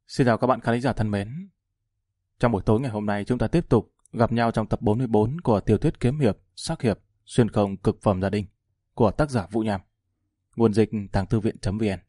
Xin chào các bạn khán giả thân mến. Trong buổi tối ngày hôm nay chúng ta tiếp tục gặp nhau trong tập 44 của tiểu thuyết kiếm hiệp, sắc hiệp, xuyên không cực phẩm gia đình của tác giả Vũ Nham. Nguồn dịch tàng thư viện.vn.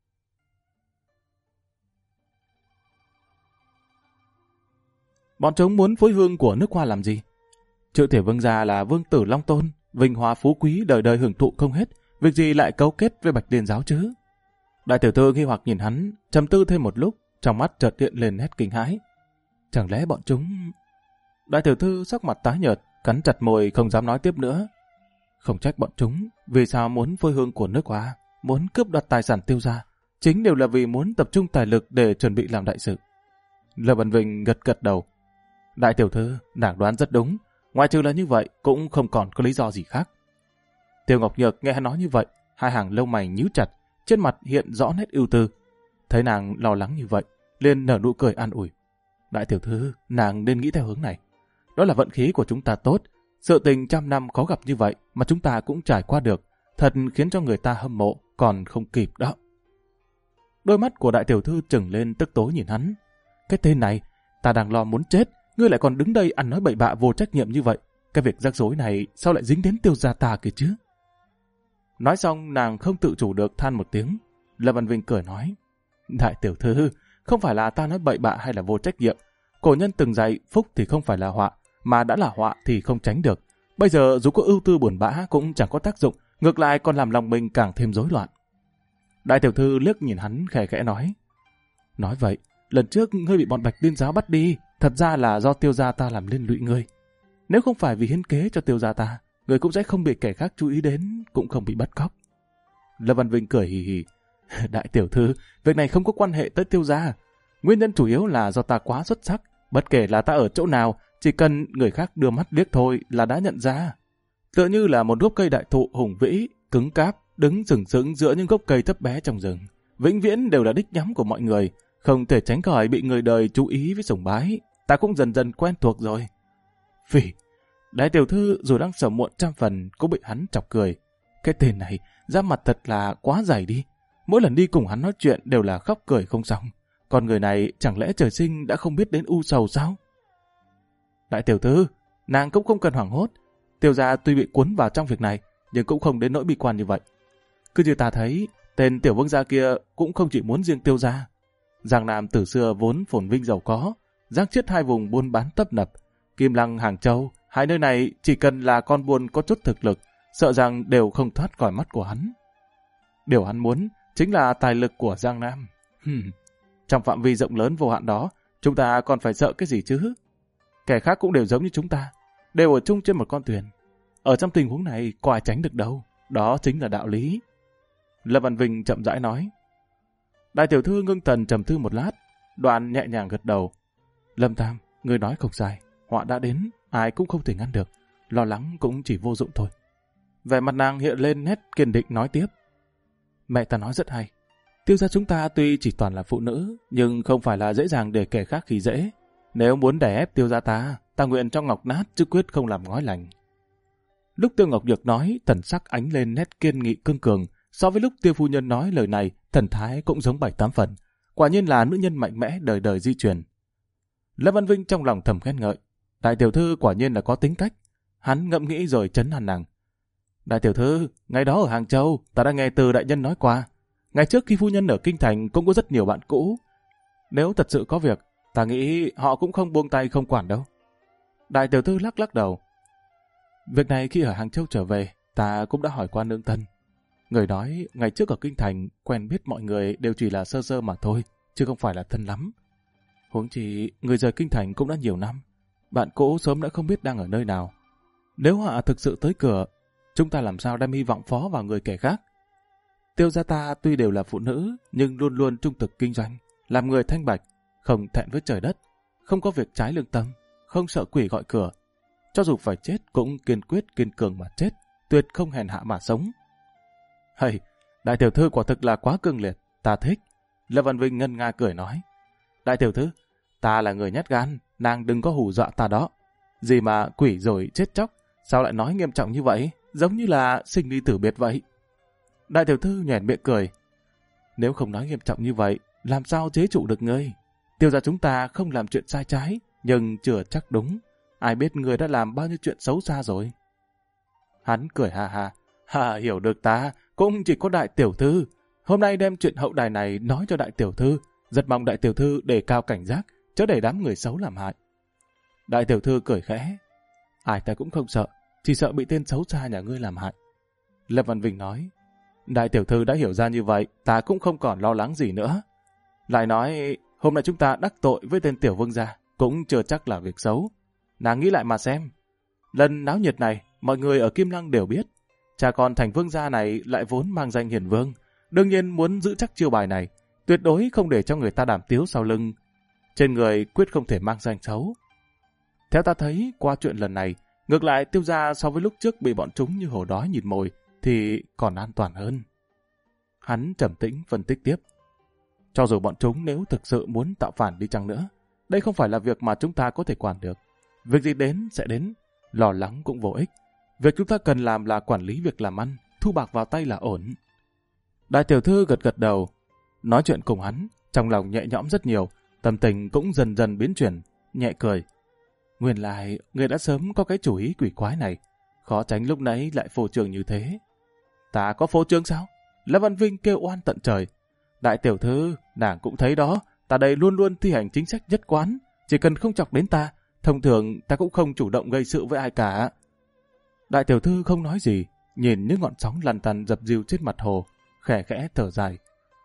Bọn chúng muốn phối hương của nước Hoa làm gì? Chữ thể vương gia là vương tử Long Tôn, vinh hoa phú quý đời đời hưởng thụ không hết, việc gì lại cấu kết với Bạch Liên giáo chứ? Đại tiểu thư nghi hoặc nhìn hắn, trầm tư thêm một lúc, trong mắt chợt hiện lên nét kinh hãi. Chẳng lẽ bọn chúng... Đại tiểu thư sắc mặt tái nhợt, cắn chặt môi không dám nói tiếp nữa. Không trách bọn chúng, vì sao muốn phơi hương của nước Hoa, muốn cướp đoạt tài sản Tiêu gia, chính đều là vì muốn tập trung tài lực để chuẩn bị làm đại sự. Lâm Văn Vinh gật gật đầu. Đại tiểu thư, nàng đoán rất đúng, ngoài trừ là như vậy cũng không còn có lý do gì khác. Tiêu Ngọc Nhược nghe hắn nói như vậy, hai hàng lông mày nhíu chặt, trên mặt hiện rõ nét ưu tư. Thấy nàng lo lắng như vậy, liền nở nụ cười an ủi. Đại tiểu thư, nàng nên nghĩ theo hướng này. Đó là vận khí của chúng ta tốt. Sự tình trăm năm khó gặp như vậy mà chúng ta cũng trải qua được. Thật khiến cho người ta hâm mộ, còn không kịp đó. Đôi mắt của đại tiểu thư trừng lên tức tối nhìn hắn. Cái tên này, ta đang lo muốn chết, ngươi lại còn đứng đây ăn nói bậy bạ vô trách nhiệm như vậy. Cái việc rắc rối này sao lại dính đến Tiêu gia ta kìa chứ? Nói xong nàng không tự chủ được than một tiếng. Lâm Văn Vinh cười nói. Đại tiểu thư, không phải là ta nói bậy bạ hay là vô trách nhiệm. Cổ nhân từng dạy phúc thì không phải là họa, mà đã là họa thì không tránh được. Bây giờ dù có ưu tư buồn bã cũng chẳng có tác dụng, ngược lại còn làm lòng mình càng thêm rối loạn. Đại tiểu thư liếc nhìn hắn khẽ khẽ nói. Nói vậy, lần trước ngươi bị bọn Bạch Liên giáo bắt đi, thật ra là do Tiêu gia ta làm liên lụy ngươi. Nếu không phải vì hiến kế cho Tiêu gia ta, ngươi cũng sẽ không bị kẻ khác chú ý đến, cũng không bị bắt cóc. Lâm Văn Vinh cười hì hì. Đại tiểu thư, việc này không có quan hệ tới Tiêu gia. Nguyên nhân chủ yếu là do ta quá xuất sắc. Bất kể là ta ở chỗ nào, chỉ cần người khác đưa mắt liếc thôi là đã nhận ra. Tựa như là một gốc cây đại thụ hùng vĩ, cứng cáp, đứng sừng sững giữa những gốc cây thấp bé trong rừng. Vĩnh viễn đều là đích nhắm của mọi người, không thể tránh khỏi bị người đời chú ý với sùng bái. Ta cũng dần dần quen thuộc rồi. Phỉ, đại tiểu thư dù đang sầu muộn trăm phần cũng bị hắn chọc cười. Cái tên này, da mặt thật là quá dày đi. Mỗi lần đi cùng hắn nói chuyện đều là khóc cười không xong. Còn người này chẳng lẽ trời sinh đã không biết đến u sầu sao? Đại tiểu thư, nàng cũng không cần hoảng hốt. Tiêu gia tuy bị cuốn vào trong việc này, nhưng cũng không đến nỗi bi quan như vậy. Cứ như ta thấy, tên tiểu vương gia kia cũng không chỉ muốn riêng Tiêu gia. Giang Nam từ xưa vốn phồn vinh giàu có, giang chiết hai vùng buôn bán tấp nập. Kim Lăng, Hàng Châu, hai nơi này chỉ cần là con buôn có chút thực lực, sợ rằng đều không thoát khỏi mắt của hắn. Điều hắn muốn chính là tài lực của Giang Nam. Trong phạm vi rộng lớn vô hạn đó, chúng ta còn phải sợ cái gì chứ? Kẻ khác cũng đều giống như chúng ta, đều ở chung trên một con thuyền. Ở trong tình huống này có ai tránh được đâu, đó chính là đạo lý. Lâm Văn Vinh chậm rãi nói. Đại tiểu thư ngưng thần trầm tư một lát, đoạn nhẹ nhàng gật đầu. Lâm Tam, người nói không sai, họa đã đến, ai cũng không thể ngăn được, lo lắng cũng chỉ vô dụng thôi. Vẻ mặt nàng hiện lên nét kiên định nói tiếp. Mẹ ta nói rất hay. Tiêu gia chúng ta tuy chỉ toàn là phụ nữ, nhưng không phải là dễ dàng để kẻ khác khi dễ. Nếu muốn đè ép Tiêu gia ta nguyện cho ngọc nát chứ quyết không làm ngói lành. Lúc Tiêu Ngọc Nhược nói, thần sắc ánh lên nét kiên nghị cương cường. So với lúc Tiêu phu nhân nói lời này, thần thái cũng giống 7-8 phần. Quả nhiên là nữ nhân mạnh mẽ đời đời di truyền. Lâm Văn Vinh trong lòng thầm khen ngợi. Đại tiểu thư quả nhiên là có tính cách. Hắn ngẫm nghĩ rồi trấn an nàng. Đại tiểu thư, ngày đó ở Hàng Châu, ta đã nghe từ đại nhân nói qua. Ngày trước khi phu nhân ở Kinh Thành cũng có rất nhiều bạn cũ. Nếu thật sự có việc, ta nghĩ họ cũng không buông tay không quản đâu. Đại tiểu thư lắc lắc đầu. Việc này khi ở Hàng Châu trở về, ta cũng đã hỏi qua nương thân. Người nói ngày trước ở Kinh Thành quen biết mọi người đều chỉ là sơ sơ mà thôi, chứ không phải là thân lắm. Huống chi người rời Kinh Thành cũng đã nhiều năm, bạn cũ sớm đã không biết đang ở nơi nào. Nếu họ thực sự tới cửa, chúng ta làm sao đem hy vọng phó vào người kẻ khác? Tiêu gia ta tuy đều là phụ nữ, nhưng luôn luôn trung thực kinh doanh, làm người thanh bạch, không thẹn với trời đất, không có việc trái lương tâm, không sợ quỷ gọi cửa. Cho dù phải chết cũng kiên quyết kiên cường mà chết, tuyệt không hèn hạ mà sống. Hay, đại tiểu thư quả thực là quá cương liệt, ta thích. Lâm Văn Vinh ngân nga cười nói. Đại tiểu thư, ta là người nhát gan, nàng đừng có hù dọa ta đó. Gì mà quỷ rồi chết chóc, sao lại nói nghiêm trọng như vậy, giống như là sinh ly tử biệt vậy. Đại tiểu thư nhoẻn miệng cười. Nếu không nói nghiêm trọng như vậy, làm sao chế trụ được ngươi? Tiêu gia chúng ta không làm chuyện sai trái, nhưng chưa chắc đúng. Ai biết người đã làm bao nhiêu chuyện xấu xa rồi. Hắn cười ha ha. Hiểu được ta, cũng chỉ có đại tiểu thư. Hôm nay đem chuyện hậu đài này nói cho đại tiểu thư. Rất mong đại tiểu thư đề cao cảnh giác, chớ để đám người xấu làm hại. Đại tiểu thư cười khẽ. Ai ta cũng không sợ, chỉ sợ bị tên xấu xa nhà ngươi làm hại. Lâm Văn Vinh nói. Đại tiểu thư đã hiểu ra như vậy, ta cũng không còn lo lắng gì nữa. Lại nói, hôm nay chúng ta đắc tội với tên tiểu vương gia, cũng chưa chắc là việc xấu. Nàng nghĩ lại mà xem. Lần náo nhiệt này, mọi người ở Kim Lăng đều biết. Cha con thành vương gia này lại vốn mang danh hiền vương. Đương nhiên muốn giữ chắc chiêu bài này, tuyệt đối không để cho người ta đàm tiếu sau lưng. Trên người quyết không thể mang danh xấu. Theo ta thấy, qua chuyện lần này, ngược lại Tiêu gia so với lúc trước bị bọn chúng như hổ đói nhìn mồi, thì còn an toàn hơn. Hắn trầm tĩnh phân tích tiếp. Cho dù bọn chúng nếu thực sự muốn tạo phản đi chăng nữa, đây không phải là việc mà chúng ta có thể quản được. Việc gì đến sẽ đến, lo lắng cũng vô ích. Việc chúng ta cần làm là quản lý việc làm ăn, thu bạc vào tay là ổn. Đại tiểu thư gật gật đầu, nói chuyện cùng hắn, trong lòng nhẹ nhõm rất nhiều, tâm tình cũng dần dần biến chuyển, nhẹ cười. Nguyên lại, người đã sớm có cái chủ ý quỷ quái này, khó tránh lúc nãy lại phô trương như thế. Ta có phô trương sao? Lâm Văn Vinh kêu oan tận trời. Đại tiểu thư, nàng cũng thấy đó, ta đây luôn luôn thi hành chính sách nhất quán, chỉ cần không chọc đến ta, thông thường ta cũng không chủ động gây sự với ai cả. Đại tiểu thư không nói gì, nhìn những ngọn sóng lăn tăn dập dìu trên mặt hồ, khẽ khẽ thở dài.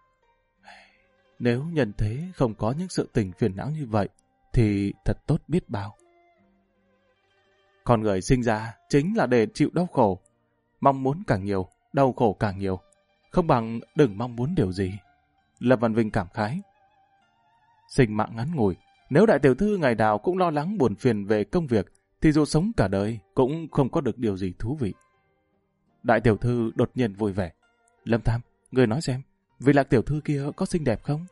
Nếu nhân thế không có những sự tình phiền não như vậy, thì thật tốt biết bao. Con người sinh ra chính là để chịu đau khổ. Mong muốn càng nhiều, đau khổ càng nhiều. Không bằng đừng mong muốn điều gì. Lâm Văn Vinh cảm khái. Sinh mạng ngắn ngủi, nếu đại tiểu thư ngày nào cũng lo lắng buồn phiền về công việc, thì dù sống cả đời cũng không có được điều gì thú vị. Đại tiểu thư đột nhiên vui vẻ. Lâm Tam, người nói xem, vị Lạc tiểu thư kia có xinh đẹp không?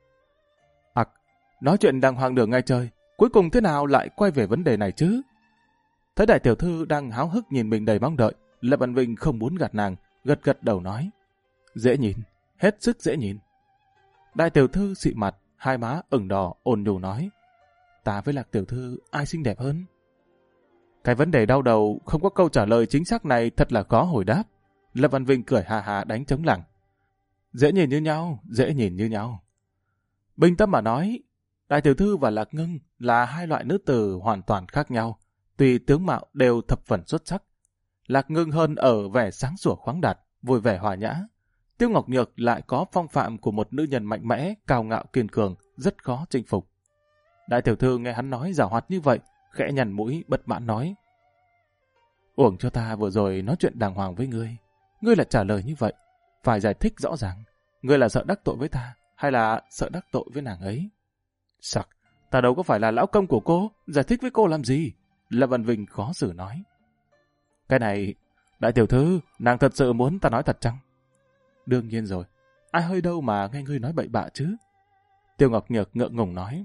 Nói chuyện đàng hoàng đường ngay trời, cuối cùng thế nào lại quay về vấn đề này chứ? Thấy đại tiểu thư đang háo hức nhìn mình đầy mong đợi, Lâm Văn Vinh không muốn gạt nàng, gật gật đầu nói. Dễ nhìn, hết sức dễ nhìn. Đại tiểu thư xị mặt, hai má ửng đỏ, ôn nhu nói. Ta với Lạc tiểu thư ai xinh đẹp hơn? Cái vấn đề đau đầu không có câu trả lời chính xác này thật là khó hồi đáp. Lâm Văn Vinh cười hà hà đánh trống lảng. Dễ nhìn như nhau, dễ nhìn như nhau. Bình tâm mà nói, đại tiểu thư và Lạc Ngưng là hai loại nữ tử hoàn toàn khác nhau, tuy tướng mạo đều thập phần xuất sắc. Lạc Ngưng hơn ở vẻ sáng sủa khoáng đạt, vui vẻ hòa nhã. Tiêu Ngọc Nhược lại có phong phạm của một nữ nhân mạnh mẽ, cao ngạo kiên cường, rất khó chinh phục. Đại tiểu thư nghe hắn nói giảo hoạt như vậy, khẽ nhằn mũi bất mãn nói. Uổng cho ta vừa rồi nói chuyện đàng hoàng với ngươi. Ngươi lại trả lời như vậy, phải giải thích rõ ràng. Ngươi là sợ đắc tội với ta, hay là sợ đắc tội với nàng ấy? Sặc, ta đâu có phải là lão công của cô, giải thích với cô làm gì? Lâm Văn Vinh khó xử nói. Cái này, đại tiểu thư, nàng thật sự muốn ta nói thật chăng? Đương nhiên rồi, ai hơi đâu mà nghe ngươi nói bậy bạ chứ? Tiêu Ngọc Nhược ngượng ngùng nói.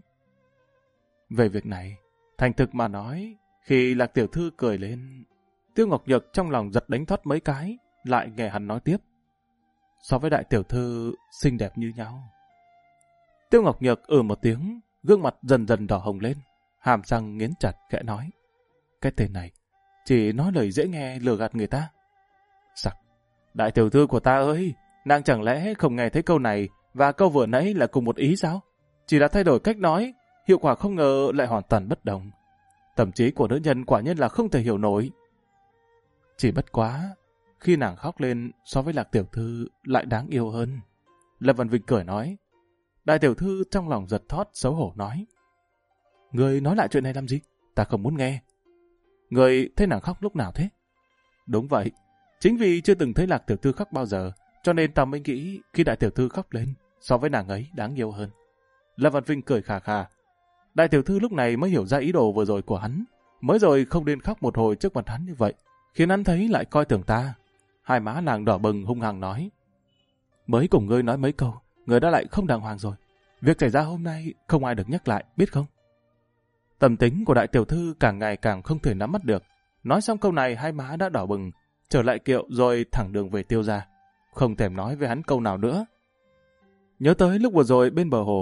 Về việc này, thành thực mà nói, khi Lạc tiểu thư cười lên, Tiêu Ngọc Nhược trong lòng giật đánh thoát mấy cái, lại nghe hắn nói tiếp. So với đại tiểu thư, xinh đẹp như nhau. Tiêu Ngọc Nhược một tiếng, gương mặt dần dần đỏ hồng lên, hàm răng nghiến chặt khẽ nói. Cái tên này, chỉ nói lời dễ nghe lừa gạt người ta. Sặc, đại tiểu thư của ta ơi, nàng chẳng lẽ không nghe thấy câu này và câu vừa nãy là cùng một ý sao? Chỉ là thay đổi cách nói, hiệu quả không ngờ lại hoàn toàn bất đồng. Tâm trí của nữ nhân quả nhiên là không thể hiểu nổi. Chỉ bất quá, khi nàng khóc lên so với Lạc tiểu thư lại đáng yêu hơn. Lâm Văn Vinh cười nói. Đại tiểu thư trong lòng giật thót xấu hổ nói. Người nói lại chuyện này làm gì? Ta không muốn nghe. Người thấy nàng khóc lúc nào thế? Đúng vậy. Chính vì chưa từng thấy Lạc tiểu thư khóc bao giờ, cho nên ta mới nghĩ khi đại tiểu thư khóc lên, so với nàng ấy đáng yêu hơn. Lâm Văn Vinh cười khà khà. Đại tiểu thư lúc này mới hiểu ra ý đồ vừa rồi của hắn. Mới rồi không nên khóc một hồi trước mặt hắn như vậy, khiến hắn thấy lại coi thường ta. Hai má nàng đỏ bừng hung hăng nói. Mới cùng ngươi nói mấy câu, người đã lại không đàng hoàng rồi. Việc xảy ra hôm nay không ai được nhắc lại, biết không? Tâm tính của đại tiểu thư càng ngày càng không thể nắm bắt được. Nói xong câu này hai má đã đỏ bừng, trở lại kiệu rồi thẳng đường về Tiêu gia. Không thèm nói với hắn câu nào nữa. Nhớ tới lúc vừa rồi bên bờ hồ,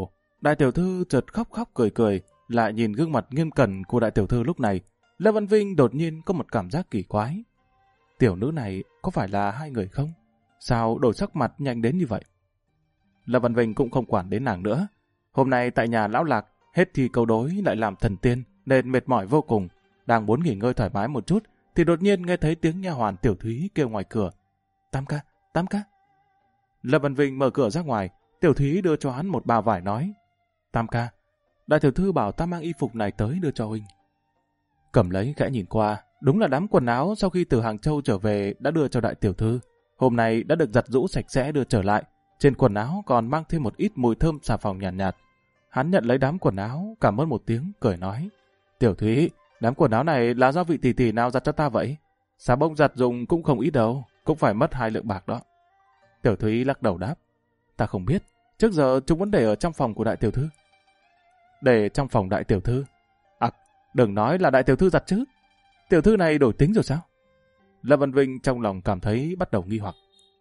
Đại tiểu thư chợt khóc khóc cười cười, lại nhìn gương mặt nghiêm cẩn của đại tiểu thư lúc này, Lâm Văn Vinh đột nhiên có một cảm giác kỳ quái. Tiểu nữ này có phải là hai người không? Sao đổi sắc mặt nhanh đến như vậy? Lâm Văn Vinh cũng không quản đến nàng nữa. Hôm nay tại nhà lão Lạc, hết thì câu đối lại làm thần tiên, nên mệt mỏi vô cùng. Đang muốn nghỉ ngơi thoải mái một chút, thì đột nhiên nghe thấy tiếng nha hoàn Tiểu Thúy kêu ngoài cửa. Tam ca, Tam ca. Lâm Văn Vinh mở cửa ra ngoài, Tiểu Thúy đưa cho hắn một bao vải nói. Tam ca, đại tiểu thư bảo ta mang y phục này tới đưa cho huynh. Cầm lấy khẽ nhìn qua, đúng là đám quần áo sau khi từ Hàng Châu trở về đã đưa cho đại tiểu thư. Hôm nay đã được giặt rũ sạch sẽ đưa trở lại, trên quần áo còn mang thêm một ít mùi thơm xà phòng nhàn nhạt. Hắn nhận lấy đám quần áo, cảm ơn một tiếng, cười nói. Tiểu Thúy, đám quần áo này là do vị tỷ tỷ nào giặt cho ta vậy? Xà bông giặt dùng cũng không ít đâu, cũng phải mất 2 lượng bạc đó. Tiểu Thúy lắc đầu đáp. Ta không biết, trước giờ chúng vẫn để ở trong phòng của đại tiểu thư. Để trong phòng đại tiểu thư? À, đừng nói là đại tiểu thư giặt chứ. Tiểu thư này đổi tính rồi sao? Lâm Văn Vinh trong lòng cảm thấy bắt đầu nghi hoặc.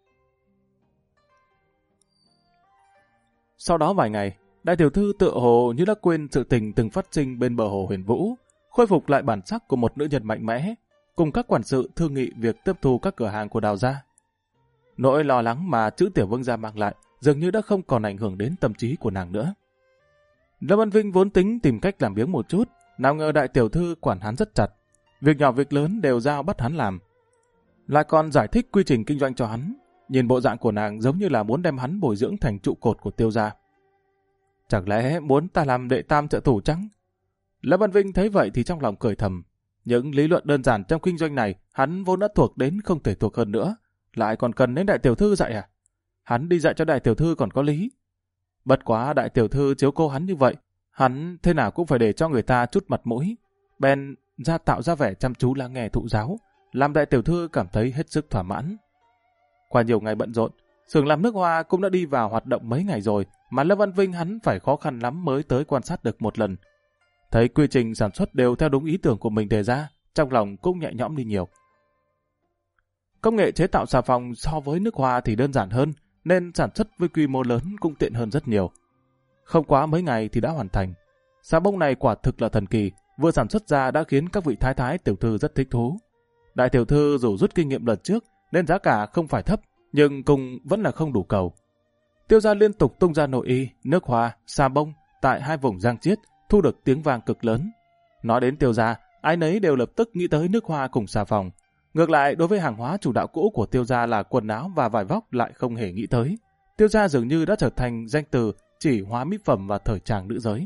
Sau đó vài ngày, đại tiểu thư tựa hồ như đã quên sự tình từng phát sinh bên bờ hồ Huyền Vũ, khôi phục lại bản sắc của một nữ nhân mạnh mẽ, cùng các quản sự thương nghị việc tiếp thu các cửa hàng của Đào gia. Nỗi lo lắng mà chữ Tiểu Vương gia mang lại dường như đã không còn ảnh hưởng đến tâm trí của nàng nữa. Lâm Văn Vinh vốn tính tìm cách làm biếng một chút, nào ngờ đại tiểu thư quản hắn rất chặt, việc nhỏ việc lớn đều giao bắt hắn làm. Lại còn giải thích quy trình kinh doanh cho hắn, nhìn bộ dạng của nàng giống như là muốn đem hắn bồi dưỡng thành trụ cột của Tiêu gia. Chẳng lẽ muốn ta làm đệ tam trợ thủ chăng? Lâm Văn Vinh thấy vậy thì trong lòng cười thầm. Những lý luận đơn giản trong kinh doanh này hắn vốn đã thuộc đến không thể thuộc hơn nữa, lại còn cần đến đại tiểu thư dạy à? Hắn đi dạy cho đại tiểu thư còn có lý. Bất quá đại tiểu thư chiếu cô hắn như vậy, hắn thế nào cũng phải để cho người ta chút mặt mũi. Bèn ra tạo ra vẻ chăm chú lắng nghe thụ giáo, làm đại tiểu thư cảm thấy hết sức thỏa mãn. Qua nhiều ngày bận rộn, xưởng làm nước hoa cũng đã đi vào hoạt động mấy ngày rồi, mà Lâm Văn Vinh hắn phải khó khăn lắm mới tới quan sát được một lần. Thấy quy trình sản xuất đều theo đúng ý tưởng của mình đề ra, trong lòng cũng nhẹ nhõm đi nhiều. Công nghệ chế tạo xà phòng so với nước hoa thì đơn giản hơn, nên sản xuất với quy mô lớn cũng tiện hơn rất nhiều. Không quá mấy ngày thì đã hoàn thành. Xà bông này quả thực là thần kỳ, vừa sản xuất ra đã khiến các vị thái thái tiểu thư rất thích thú. Đại tiểu thư dù rút kinh nghiệm lần trước nên giá cả không phải thấp, nhưng cùng vẫn là không đủ cầu. Tiêu gia liên tục tung ra nội y, nước hoa, xà bông tại 2 vùng Giang Chiết, thu được tiếng vang cực lớn. Nói đến Tiêu gia, ai nấy đều lập tức nghĩ tới nước hoa cùng xà phòng. Ngược lại, đối với hàng hóa chủ đạo cũ của Tiêu gia là quần áo và vải vóc lại không hề nghĩ tới. Tiêu gia dường như đã trở thành danh từ chỉ hóa mỹ phẩm và thời trang nữ giới.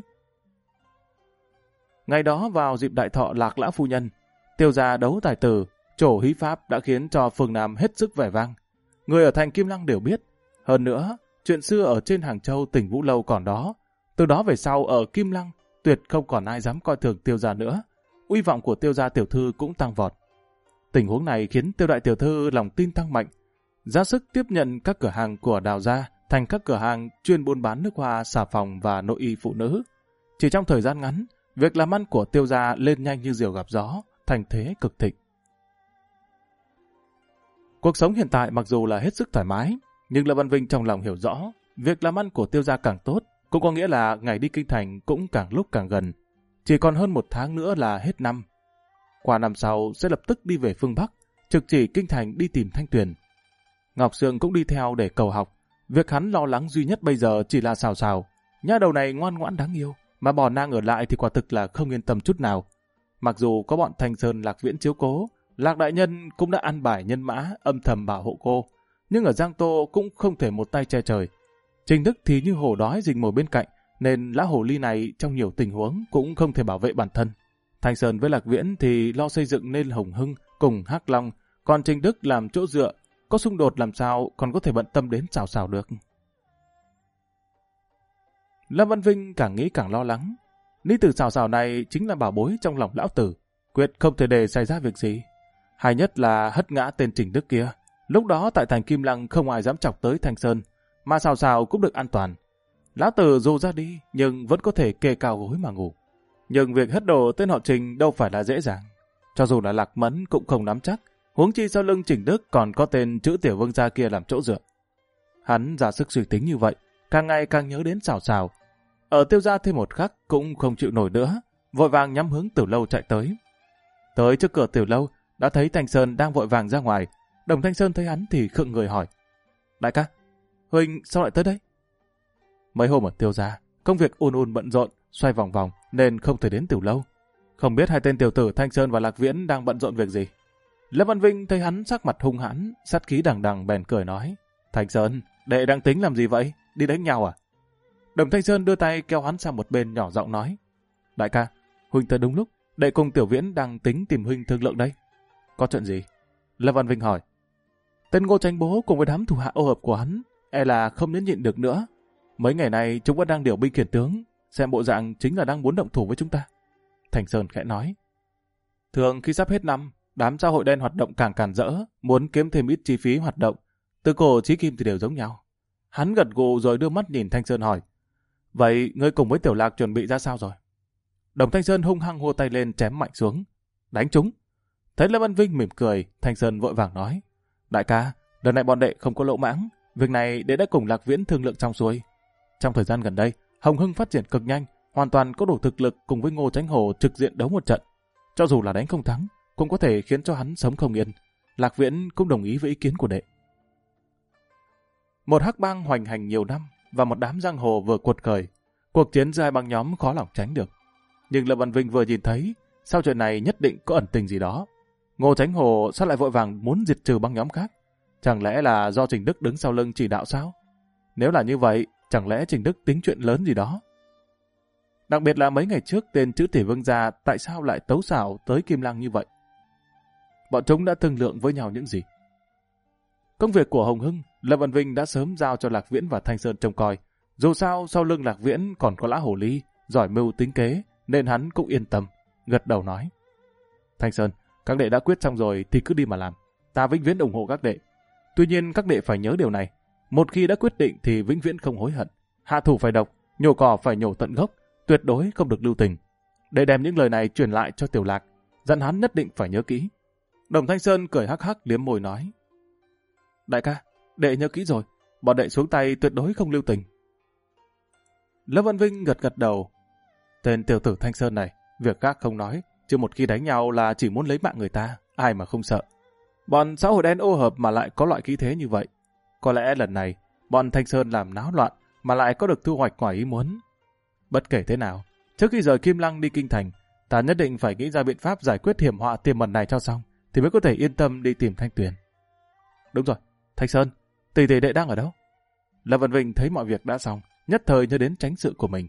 Ngày đó vào dịp đại thọ Lạc Lã phu nhân, Tiêu gia đấu tài tử, trổ hí pháp đã khiến cho phương Nam hết sức vẻ vang. Người ở thành Kim Lăng đều biết. Hơn nữa, chuyện xưa ở trên Hàng Châu tỉnh Vũ Lâu còn đó. Từ đó về sau ở Kim Lăng, tuyệt không còn ai dám coi thường Tiêu gia nữa. Uy vọng của Tiêu gia tiểu thư cũng tăng vọt. Tình huống này khiến Tiêu đại tiểu thư lòng tin tăng mạnh, ra sức tiếp nhận các cửa hàng của Đào gia thành các cửa hàng chuyên buôn bán nước hoa, xà phòng và nội y phụ nữ. Chỉ trong thời gian ngắn, việc làm ăn của Tiêu gia lên nhanh như diều gặp gió, thành thế cực thịnh. Cuộc sống hiện tại mặc dù là hết sức thoải mái, nhưng Lâm Văn Vinh trong lòng hiểu rõ, việc làm ăn của Tiêu gia càng tốt, cũng có nghĩa là ngày đi kinh thành cũng càng lúc càng gần. Chỉ còn hơn 1 tháng nữa là hết năm. Qua năm sau sẽ lập tức đi về phương Bắc, trực chỉ kinh thành đi tìm Thanh Tuyền. Ngọc Sương cũng đi theo để cầu học. Việc hắn lo lắng duy nhất bây giờ chỉ là Sào Sào. Nha đầu này ngoan ngoãn đáng yêu, mà bỏ nàng ở lại thì quả thực là không yên tâm chút nào. Mặc dù có bọn Thanh Sơn Lạc Viễn chiếu cố, Lạc đại nhân cũng đã ăn bài nhân mã âm thầm bảo hộ cô, nhưng ở Giang Tô cũng không thể một tay che trời. Trình Đức thì như hổ đói rình mồi bên cạnh, nên lão hồ ly này trong nhiều tình huống cũng không thể bảo vệ bản thân. Thanh Sơn với Lạc Viễn thì lo xây dựng nên Hồng Hưng cùng Hắc Long, còn Trình Đức làm chỗ dựa, có xung đột làm sao còn có thể bận tâm đến Sào Sào được. Lâm Văn Vinh càng nghĩ càng lo lắng. Nữ tử Sào Sào này chính là bảo bối trong lòng lão tử, quyết không thể để xảy ra việc gì. Hay nhất là hất ngã tên Trình Đức kia. Lúc đó tại thành Kim Lăng không ai dám chọc tới Thanh Sơn, mà Sào Sào cũng được an toàn. Lão tử dù ra đi nhưng vẫn có thể kê cao gối mà ngủ. Nhưng việc hất đổ tên họ Trình đâu phải là dễ dàng. Cho dù là Lạc Mẫn cũng không nắm chắc, huống chi sau lưng Trình Đức còn có tên chữ Tiểu Vương gia kia làm chỗ dựa. Hắn ra sức suy tính như vậy, càng ngày càng nhớ đến Sào Sào. Ở Tiêu gia thêm một khắc cũng không chịu nổi nữa, vội vàng nhắm hướng Tiểu Lâu chạy tới. Tới trước cửa Tiểu Lâu, đã thấy Thanh Sơn đang vội vàng ra ngoài. Đồng Thanh Sơn thấy hắn thì khựng người hỏi: Đại ca, Huỳnh sao lại tới đây? Mấy hôm ở Tiêu gia, công việc ùn bận rộn, xoay vòng vòng nên không thể đến Tiểu Lâu. Không biết hai tên tiểu tử Thanh Sơn và Lạc Viễn đang bận rộn việc gì. Lâm Văn Vinh thấy hắn sắc mặt hung hãn, sát khí đằng đằng bèn cười nói: Thanh Sơn, đệ đang tính làm gì vậy? Đi đánh nhau à? Đồng Thanh Sơn đưa tay kéo hắn sang một bên, nhỏ giọng nói: Đại ca, Huỳnh tới đúng lúc, đệ cùng Tiểu Viễn đang tính tìm Huỳnh thương lượng đây. Có chuyện gì? Lâm Văn Vinh hỏi. Tên Ngô Chánh Bố cùng với đám thủ hạ ô hợp của hắn e là không nhẫn nhịn được nữa. Mấy ngày này chúng vẫn đang điều binh khiển tướng, xem bộ dạng chính là đang muốn động thủ với chúng ta. Thành Sơn khẽ nói: Thường khi sắp hết năm, đám xã hội đen hoạt động càng càn rỡ, muốn kiếm thêm ít chi phí hoạt động. Từ cổ chí kim thì đều giống nhau. Hắn gật gù rồi đưa mắt nhìn Thanh Sơn hỏi: Vậy ngươi cùng với Tiểu Lạc chuẩn bị ra sao rồi? Đồng Thanh Sơn hung hăng hô tay lên chém mạnh xuống. Đánh chúng. Thấy Lâm Văn Vinh mỉm cười, Thanh Sơn vội vàng nói: Đại ca, lần này bọn đệ không có lỗ mãng. Việc này đệ đã cùng Lạc Viễn thương lượng xong xuôi. Trong thời gian gần đây, Hồng Hưng phát triển cực nhanh, hoàn toàn có đủ thực lực cùng với Ngô Chánh Hồ trực diện đấu một trận. Cho dù là đánh không thắng, cũng có thể khiến cho hắn sống không yên. Lạc Viễn cũng đồng ý với ý kiến của đệ. Một hắc bang hoành hành nhiều năm và một đám giang hồ vừa cuột khởi. Cuộc chiến giữa hai bang nhóm khó lòng tránh được. Nhưng Lâm Văn Vinh vừa nhìn thấy, sau chuyện này nhất định có ẩn tình gì đó. Ngô Chánh Hồ sao lại vội vàng muốn diệt trừ băng nhóm khác? Chẳng lẽ là do Trình Đức đứng sau lưng chỉ đạo sao? Nếu là như vậy, chẳng lẽ Trình Đức tính chuyện lớn gì đó? Đặc biệt là mấy ngày trước tên Chữ Tỷ Vương gia tại sao lại tấu xảo tới Kim Lăng như vậy? Bọn chúng đã thương lượng với nhau những gì? Công việc của Hồng Hưng, Lâm Văn Vinh đã sớm giao cho Lạc Viễn và Thanh Sơn trông coi. Dù sao sau lưng Lạc Viễn còn có Lã Hổ Ly, giỏi mưu tính kế, nên hắn cũng yên tâm, gật đầu nói: Thanh Sơn, các đệ đã quyết xong rồi thì cứ đi mà làm. Ta vĩnh viễn ủng hộ các đệ. Tuy nhiên các đệ phải nhớ điều này. Một khi đã quyết định thì vĩnh viễn không hối hận. Hạ thủ phải độc, nhổ cỏ phải nhổ tận gốc, tuyệt đối không được lưu tình. Để đem những lời này truyền lại cho Tiểu Lạc, dặn hắn nhất định phải nhớ kỹ. Đồng Thanh Sơn cười hắc hắc liếm môi nói: Đại ca, đệ nhớ kỹ rồi, bọn đệ xuống tay tuyệt đối không lưu tình. Lâm Văn Vinh gật gật đầu. Tên tiểu tử Thanh Sơn này, việc khác không nói, chứ một khi đánh nhau là chỉ muốn lấy mạng người ta, ai mà không sợ. Bọn xã hội đen ô hợp mà lại có loại khí thế như vậy. Có lẽ lần này, bọn Thanh Sơn làm náo loạn mà lại có được thu hoạch ngoài ý muốn. Bất kể thế nào, trước khi rời Kim Lăng đi Kinh Thành, ta nhất định phải nghĩ ra biện pháp giải quyết hiểm họa tiềm ẩn này cho xong, thì mới có thể yên tâm đi tìm Thanh Tuyền. Đúng rồi, Thanh Sơn, tỷ tỷ đệ đang ở đâu? Lâm Văn Vinh thấy mọi việc đã xong, nhất thời nhớ đến tránh sự của mình.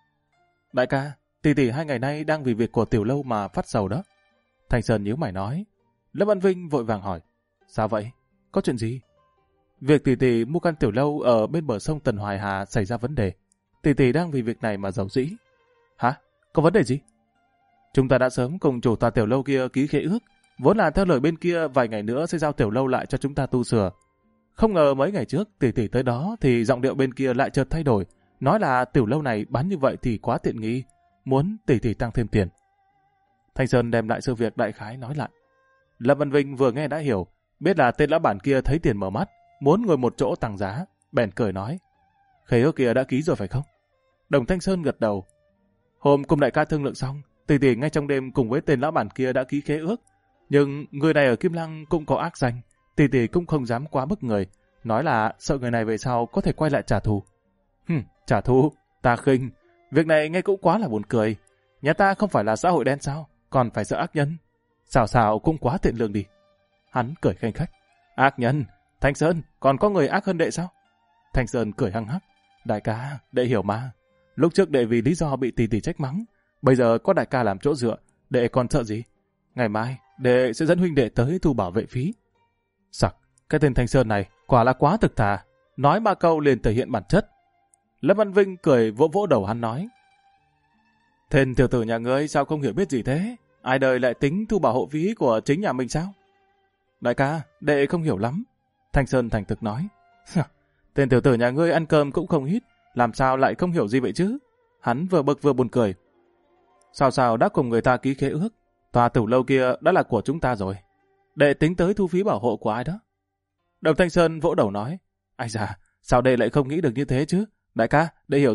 Đại ca, tỷ tỷ 2 ngày nay đang vì việc của Tiểu Lâu mà phát sầu đó. Thanh Sơn nhíu mày nói. Lâm Văn Vinh vội vàng hỏi: Sao vậy? Có chuyện gì? Việc tỷ tỷ mua căn Tiểu Lâu ở bên bờ sông Tần Hoài Hà xảy ra vấn đề. Tỷ tỷ đang vì việc này mà giàu dĩ. Hả? Có vấn đề gì? Chúng ta đã sớm cùng chủ tòa Tiểu Lâu kia ký khế ước, vốn là theo lời bên kia vài ngày nữa sẽ giao Tiểu Lâu lại cho chúng ta tu sửa. Không ngờ mấy ngày trước tỷ tỷ tới đó thì giọng điệu bên kia lại chợt thay đổi, nói là Tiểu Lâu này bán như vậy thì quá tiện nghi, muốn tỷ tỷ tăng thêm tiền. Thanh Sơn đem lại sự việc đại khái nói lại. Lâm Văn Vinh vừa nghe đã hiểu, biết là tên lão bản kia thấy tiền mở mắt, muốn ngồi một chỗ tăng giá, bèn cười nói: Khế ước kia đã ký rồi phải không? Đồng Thanh Sơn gật đầu. Hôm cùng đại ca thương lượng xong, tỷ tỷ ngay trong đêm cùng với tên lão bản kia đã ký khế ước, nhưng người này ở Kim Lăng cũng có ác danh, tỷ tỷ cũng không dám quá bức người, nói là sợ người này về sau có thể quay lại trả thù. Trả thù? Ta khinh. Việc này nghe cũng quá là buồn cười. Nhà ta không phải là xã hội đen sao, còn phải sợ ác nhân? Xào cũng quá tiện lương đi. Hắn cười khanh khách. Ác nhân? Thanh Sơn, còn có người ác hơn đệ sao? Thanh Sơn cười hăng hắc. Đại ca, đệ hiểu mà. Lúc trước đệ vì lý do bị tỷ tỷ trách mắng, bây giờ có đại ca làm chỗ dựa, đệ còn sợ gì? Ngày mai, đệ sẽ dẫn huynh đệ tới thu bảo vệ phí. Sặc, cái tên Thanh Sơn này quả là quá thực thà. Nói 3 câu liền thể hiện bản chất. Lâm Văn Vinh cười vỗ vỗ đầu hắn nói: Tên tiểu tử nhà ngươi sao không hiểu biết gì thế? Ai đời lại tính thu bảo hộ phí của chính nhà mình sao? Đại ca, đệ không hiểu lắm. Thanh Sơn thành thực nói. Tên tiểu tử nhà ngươi ăn cơm cũng không ít, làm sao lại không hiểu gì vậy chứ? Hắn vừa bực vừa buồn cười. Sao đã cùng người ta ký khế ước, tòa Tiểu Lâu kia đã là của chúng ta rồi. Đệ tính tới thu phí bảo hộ của ai đó? Đồng Thanh Sơn vỗ đầu nói. Ai da, sao đệ lại không nghĩ được như thế chứ? Đại ca, đệ hiểu rồi,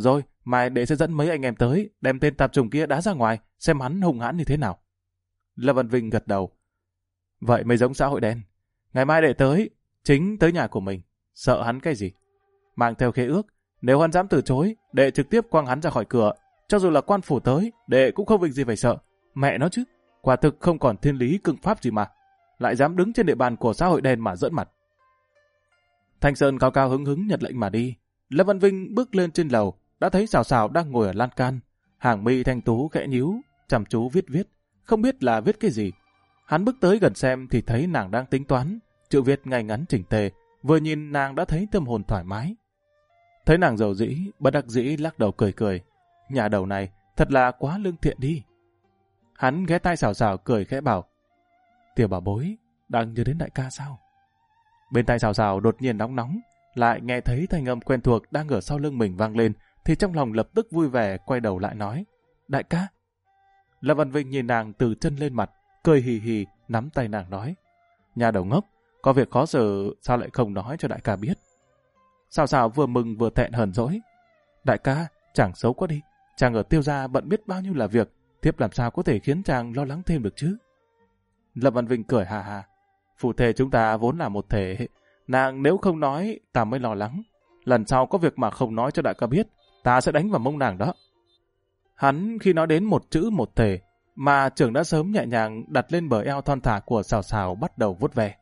Mai đệ sẽ dẫn mấy anh em tới, đem tên tạp chủng kia đá ra ngoài, xem hắn hung hãn như thế nào. Lâm Văn Vinh gật đầu. Vậy mới giống xã hội đen. Ngày mai đệ tới, chính tới nhà của mình. Sợ hắn cái gì? Mang theo khế ước, nếu hắn dám từ chối, đệ trực tiếp quăng hắn ra khỏi cửa. Cho dù là quan phủ tới, đệ cũng không việc gì phải sợ. Mẹ nó chứ, quả thực không còn thiên lý cương pháp gì mà. Lại dám đứng trên địa bàn của xã hội đen mà giỡn mặt. Thanh Sơn cao cao hứng hứng nhận lệnh mà đi. Lâm Văn Vinh bước lên trên lầu, đã thấy Sào Sào đang ngồi ở lan can. Hàng mi thanh tú khẽ nhíu, chăm chú viết, không biết là viết cái gì. Hắn bước tới gần xem thì thấy nàng đang tính toán, chữ viết ngay ngắn chỉnh tề, vừa nhìn nàng đã thấy tâm hồn thoải mái. Thấy nàng dầu dĩ, bất đắc dĩ lắc đầu cười cười. Nhà đầu này thật là quá lương thiện đi. Hắn ghé tai Sào Sào cười khẽ bảo, tiểu bảo bối, đang nhớ đến đại ca sao? Bên tai Sào Sào đột nhiên nóng nóng, lại nghe thấy thanh âm quen thuộc đang ở sau lưng mình vang lên, thì trong lòng lập tức vui vẻ quay đầu lại nói, đại ca. Lâm Văn Vinh nhìn nàng từ chân lên mặt, cười hì hì, nắm tay nàng nói, nhà đầu ngốc, có việc khó xử sao lại không nói cho đại ca biết? Sào Sào vừa mừng vừa thẹn hờn dỗi, đại ca, chàng xấu quá đi, chàng ở Tiêu gia bận biết bao nhiêu là việc, thiếp làm sao có thể khiến chàng lo lắng thêm được chứ? Lâm Văn Vinh cười hà hà, phụ thể chúng ta vốn là một thể, nàng nếu không nói ta mới lo lắng, lần sau có việc mà không nói cho đại ca biết, ta sẽ đánh vào mông nàng đó. Hắn khi nói đến một chữ một thể, mà trưởng đã sớm nhẹ nhàng đặt lên bờ eo thon thả của Sào Sào bắt đầu vuốt ve.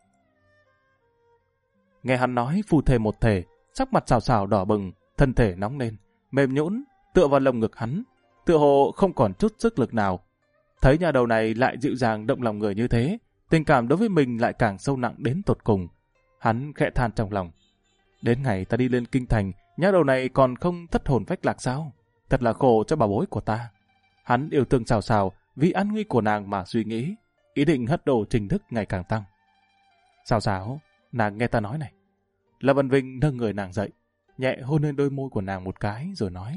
Nghe hắn nói phù thể một thể, sắc mặt Sào Sào đỏ bừng, thân thể nóng lên, mềm nhũn tựa vào lồng ngực hắn, tựa hồ không còn chút sức lực nào. Thấy nhà đầu này lại dịu dàng động lòng người như thế, tình cảm đối với mình lại càng sâu nặng đến tột cùng. Hắn khẽ than trong lòng, đến ngày ta đi lên kinh thành, nhà đầu này còn không thất hồn phách lạc sao? Thật là khổ cho bảo bối của ta. Hắn yêu thương Sào Sào vì an nguy của nàng mà suy nghĩ, ý định hất đồ Trình Thức ngày càng tăng. Sào Sào, nàng nghe ta nói này. Lâm Văn Vinh nâng người nàng dậy, nhẹ hôn lên đôi môi của nàng một cái rồi nói,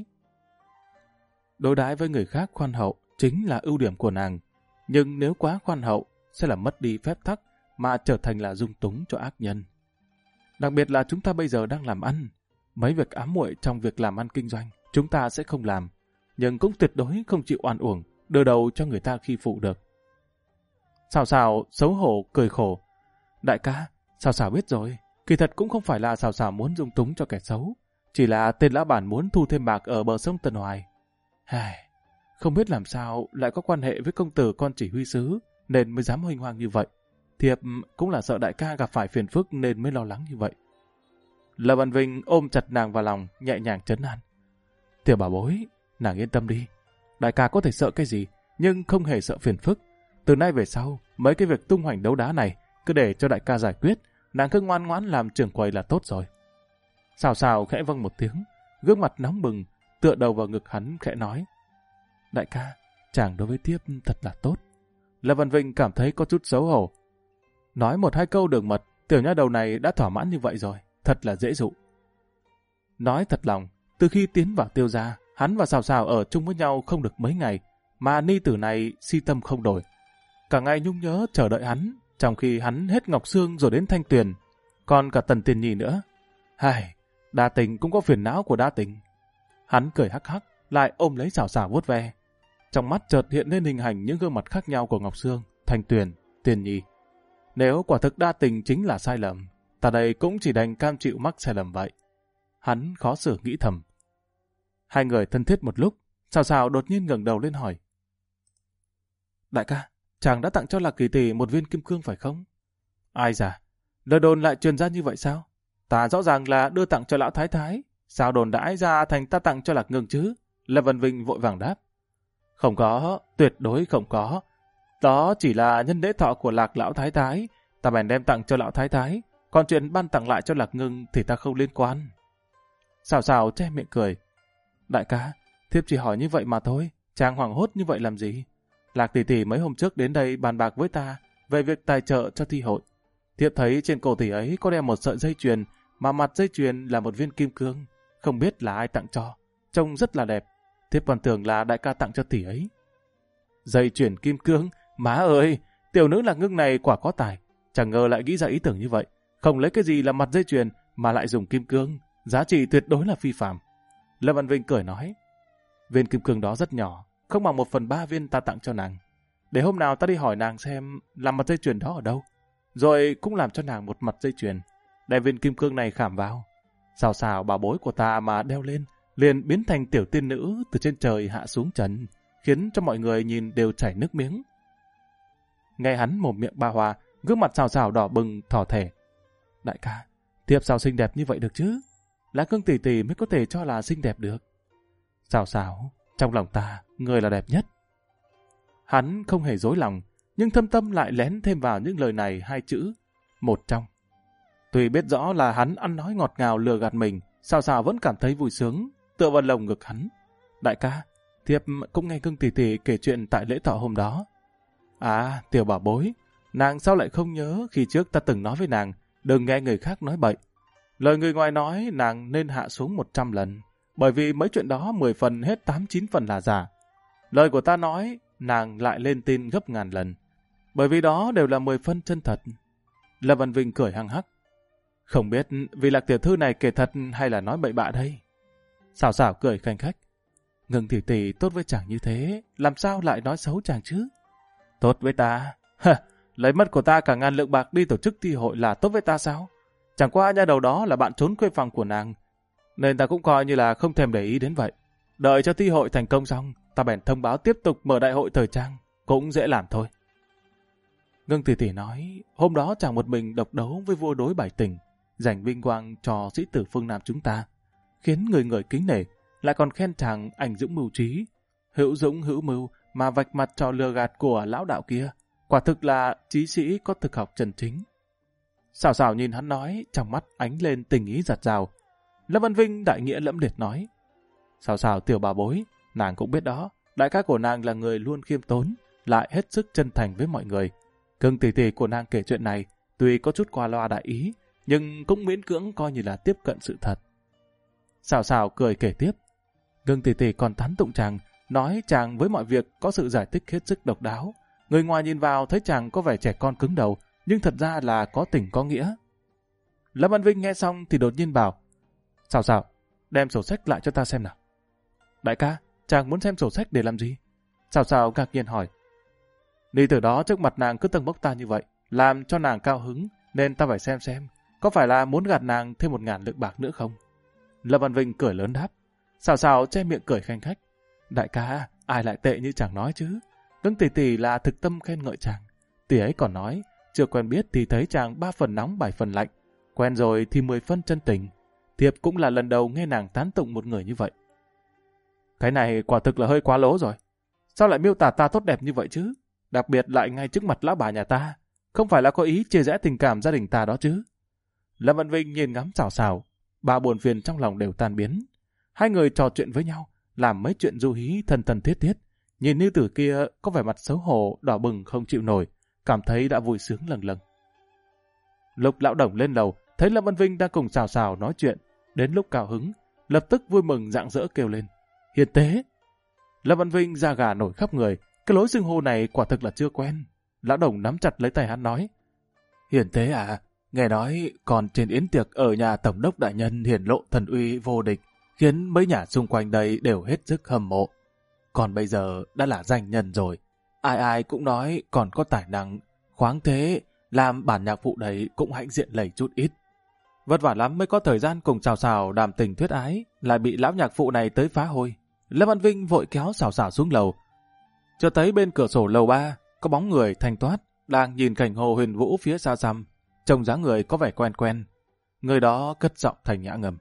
đối đãi với người khác khoan hậu chính là ưu điểm của nàng, nhưng nếu quá khoan hậu sẽ là mất đi phép tắc mà trở thành là dung túng cho ác nhân. Đặc biệt là chúng ta bây giờ đang làm ăn, mấy việc ám muội trong việc làm ăn kinh doanh chúng ta sẽ không làm, nhưng cũng tuyệt đối không chịu oan uổng, đưa đầu cho người ta khi phụ được. Sào Sào xấu hổ cười khổ, đại ca, Sào Sào biết rồi, kỳ thật cũng không phải là Sào Sào muốn dung túng cho kẻ xấu, chỉ là tên lão bản muốn thu thêm bạc ở bờ sông Tân Hoài. Không biết làm sao lại có quan hệ với công tử con chỉ huy sứ nên mới dám huênh hoang như vậy. Thiệp cũng là sợ đại ca gặp phải phiền phức nên mới lo lắng như vậy. Lâm Văn Vinh ôm chặt nàng vào lòng, nhẹ nhàng trấn an. Tiểu bảo bối, nàng yên tâm đi. Đại ca có thể sợ cái gì, nhưng không hề sợ phiền phức. Từ nay về sau, mấy cái việc tung hoành đấu đá này cứ để cho đại ca giải quyết, nàng cứ ngoan ngoãn làm trưởng quầy là tốt rồi. Sào Sào khẽ vâng một tiếng, gương mặt nóng bừng, tựa đầu vào ngực hắn khẽ nói, đại ca, chàng đối với thiếp thật là tốt. Lâm Văn Vinh cảm thấy có chút xấu hổ. Nói một hai câu đường mật, tiểu nha đầu này đã thỏa mãn như vậy rồi, thật là dễ dụ. Nói thật lòng, từ khi tiến vào Tiêu gia, hắn và Sào Sào ở chung với nhau không được mấy ngày, mà ni tử này si tâm không đổi. Cả ngày nhung nhớ chờ đợi hắn, trong khi hắn hết Ngọc Sương rồi đến Thanh Tuyền, còn cả Tần Tiền Nhi nữa. Đa tình cũng có phiền não của đa tình. Hắn cười hắc hắc, lại ôm lấy Sào Sào vuốt ve. Trong mắt chợt hiện lên hình ảnh những gương mặt khác nhau của Ngọc Sương, Thanh Tuyền, Tiền Nhi. Nếu quả thực đa tình chính là sai lầm, ta đây cũng chỉ đành cam chịu mắc sai lầm vậy. Hắn khó xử nghĩ thầm. Hai người thân thiết một lúc, Sào Sào đột nhiên ngẩng đầu lên hỏi. Đại ca, chàng đã tặng cho Lạc Kỳ tỷ một viên kim cương phải không? Ai dà, lời đồn lại truyền ra như vậy sao? Ta rõ ràng là đưa tặng cho lão thái thái, sao đồn đãi ra thành ta tặng cho Lạc Ngưng chứ? Lâm Văn Vinh vội vàng đáp. Không có, tuyệt đối không có. Đó chỉ là nhân lễ thọ của Lạc lão thái thái, ta bèn đem tặng cho lão thái thái, còn chuyện ban tặng lại cho Lạc Ngưng thì ta không liên quan. Sào Sào che miệng cười. Đại ca, thiếp chỉ hỏi như vậy mà thôi, chàng hoảng hốt như vậy làm gì? Lạc tỷ tỷ mấy hôm trước đến đây bàn bạc với ta về việc tài trợ cho thi hội. Thiếp thấy trên cổ tỷ ấy có đeo một sợi dây chuyền, mà mặt dây chuyền là một viên kim cương, không biết là ai tặng cho, trông rất là đẹp. Thiếp còn tưởng là đại ca tặng cho tỷ ấy. Dây chuyền kim cương? Má ơi, tiểu nữ Lạc Ngưng này quả có tài, chẳng ngờ lại nghĩ ra ý tưởng như vậy, không lấy cái gì là mặt dây chuyền mà lại dùng kim cương, giá trị tuyệt đối là phi phàm. Lâm Văn Vinh cười nói, Viên kim cương đó rất nhỏ, không bằng 1/3 viên ta tặng cho nàng. Để hôm nào ta đi hỏi nàng xem làm mặt dây chuyền đó ở đâu, rồi cũng làm cho nàng một mặt dây chuyền, đem viên kim cương này khảm vào. Sao sao bảo bối của ta mà đeo lên, liền biến thành tiểu tiên nữ từ trên trời hạ xuống trần, khiến cho mọi người nhìn đều chảy nước miếng. Nghe hắn mồm miệng ba hoa, gương mặt xào xào đỏ bừng thỏ thẻ. Đại ca, thiếp sao xinh đẹp như vậy được chứ? Lá Cương tỷ tỷ mới có thể cho là xinh đẹp được. Xào xào, trong lòng ta, người là đẹp nhất. Hắn không hề dối lòng, nhưng thâm tâm lại lén thêm vào những lời này 2 chữ, một trong. Tuy biết rõ là hắn ăn nói ngọt ngào lừa gạt mình, Xào Xào vẫn cảm thấy vui sướng, tựa vào lồng ngực hắn. Đại ca, thiếp cũng nghe Cương tỷ tỷ kể chuyện tại lễ thọ hôm đó. À, tiểu bảo bối, nàng sao lại không nhớ khi trước ta từng nói với nàng, đừng nghe người khác nói bậy. Lời người ngoài nói nàng nên hạ xuống 100 lần, bởi vì mấy chuyện đó 10 phần hết 8-9 phần là giả. Lời của ta nói, nàng lại lên tin gấp ngàn lần, bởi vì đó đều là 10 phân chân thật. Lâm Văn Vinh cười hăng hắc. Không biết vì Lạc tiểu thư này kể thật hay là nói bậy bạ đây. Xảo xảo cười khanh khách. Ngưng tỷ tỷ tốt với chàng như thế, làm sao lại nói xấu chàng chứ? Tốt với ta? Lấy mất của ta cả 1000 lượng bạc đi tổ chức thi hội là tốt với ta sao? Chẳng qua nha đầu đó là bạn trốn khuê phòng của nàng, nên ta cũng coi như là không thèm để ý đến vậy. Đợi cho thi hội thành công xong, ta bèn thông báo tiếp tục mở đại hội thời trang, cũng dễ làm thôi. Ngưng tỷ tỷ nói, hôm đó chàng một mình độc đấu với vua đối 7 tỉnh, giành vinh quang cho sĩ tử phương Nam chúng ta, khiến người người kính nể, lại còn khen chàng anh dũng mưu trí, hữu dũng hữu mưu mà vạch mặt trò lừa gạt của lão đạo kia, quả thực là chí sĩ có thực học chân chính. Xảo xảo nhìn hắn nói, trong mắt ánh lên tình ý giặt rào. Lâm Văn Vinh đại nghĩa lẫm liệt nói, xảo xảo tiểu bà bối, nàng cũng biết đó, đại ca của nàng là người luôn khiêm tốn, lại hết sức chân thành với mọi người. Cưng tỷ tỷ của nàng kể chuyện này, tuy có chút qua loa đại ý, nhưng cũng miễn cưỡng coi như là tiếp cận sự thật. Xảo xảo cười kể tiếp, Cưng tỷ tỷ còn tán tụng chàng, nói chàng với mọi việc có sự giải thích hết sức độc đáo. Người ngoài nhìn vào thấy chàng có vẻ trẻ con cứng đầu, nhưng thật ra là có tình có nghĩa. Lâm Văn Vinh nghe xong thì đột nhiên bảo, Xảo xảo, đem sổ sách lại cho ta xem nào. Đại ca, chàng muốn xem sổ sách để làm gì? Xảo xảo ngạc nhiên hỏi. Đi từ đó trước mặt nàng cứ tâng bốc ta như vậy, làm cho nàng cao hứng, nên ta phải xem, có phải là muốn gạt nàng thêm 1000 lượng bạc nữa không? Lâm Văn Vinh cười lớn đáp. Xảo xảo che miệng cười khanh khách. Đại ca, ai lại tệ như chàng nói chứ? Cưng tỷ tỷ là thực tâm khen ngợi chàng. Tỷ ấy còn nói, chưa quen biết thì thấy chàng 3 phần nóng 7 phần lạnh, quen rồi thì 10 phân chân tình. Thiệp cũng là lần đầu nghe nàng tán tụng một người như vậy. Cái này quả thực là hơi quá lố rồi. Sao lại miêu tả ta tốt đẹp như vậy chứ? Đặc biệt lại ngay trước mặt lão bà nhà ta. Không phải là có ý chia rẽ tình cảm gia đình ta đó chứ? Lâm Văn Vinh nhìn ngắm xảo xảo, ba buồn phiền trong lòng đều tan biến. Hai người trò chuyện với nhau, làm mấy chuyện du hí thân thân thiết thiết. Nhìn nữ tử kia có vẻ mặt xấu hổ, đỏ bừng không chịu nổi, cảm thấy đã vui sướng lâng lâng. Lúc lão đồng lên lầu, thấy Lâm Văn Vinh đang cùng xào xào nói chuyện, đến lúc cao hứng, lập tức vui mừng rạng rỡ kêu lên, Hiền tế! Lâm Văn Vinh da gà nổi khắp người, cái lối xưng hô này quả thực là chưa quen. Lão đồng nắm chặt lấy tay hắn nói, Hiền tế à, nghe nói còn trên yến tiệc ở nhà tổng đốc đại nhân hiển lộ thần uy vô địch, khiến mấy nhà xung quanh đây đều hết sức hâm mộ. Còn bây giờ đã là danh nhân rồi, ai ai cũng nói còn có tài năng, khoáng thế, làm bản nhạc phụ đấy cũng hãnh diện lầy chút ít. Vất vả lắm mới có thời gian cùng xào xào đàm tình thuyết ái, lại bị lão nhạc phụ này tới phá hôi. Lâm Văn Vinh vội kéo xào xào xuống lầu. Cho thấy bên cửa sổ lầu 3 có bóng người thanh toát, đang nhìn cảnh hồ huyền vũ phía xa xăm, trông dáng người có vẻ quen quen. Người đó cất giọng thành nhã ngầm.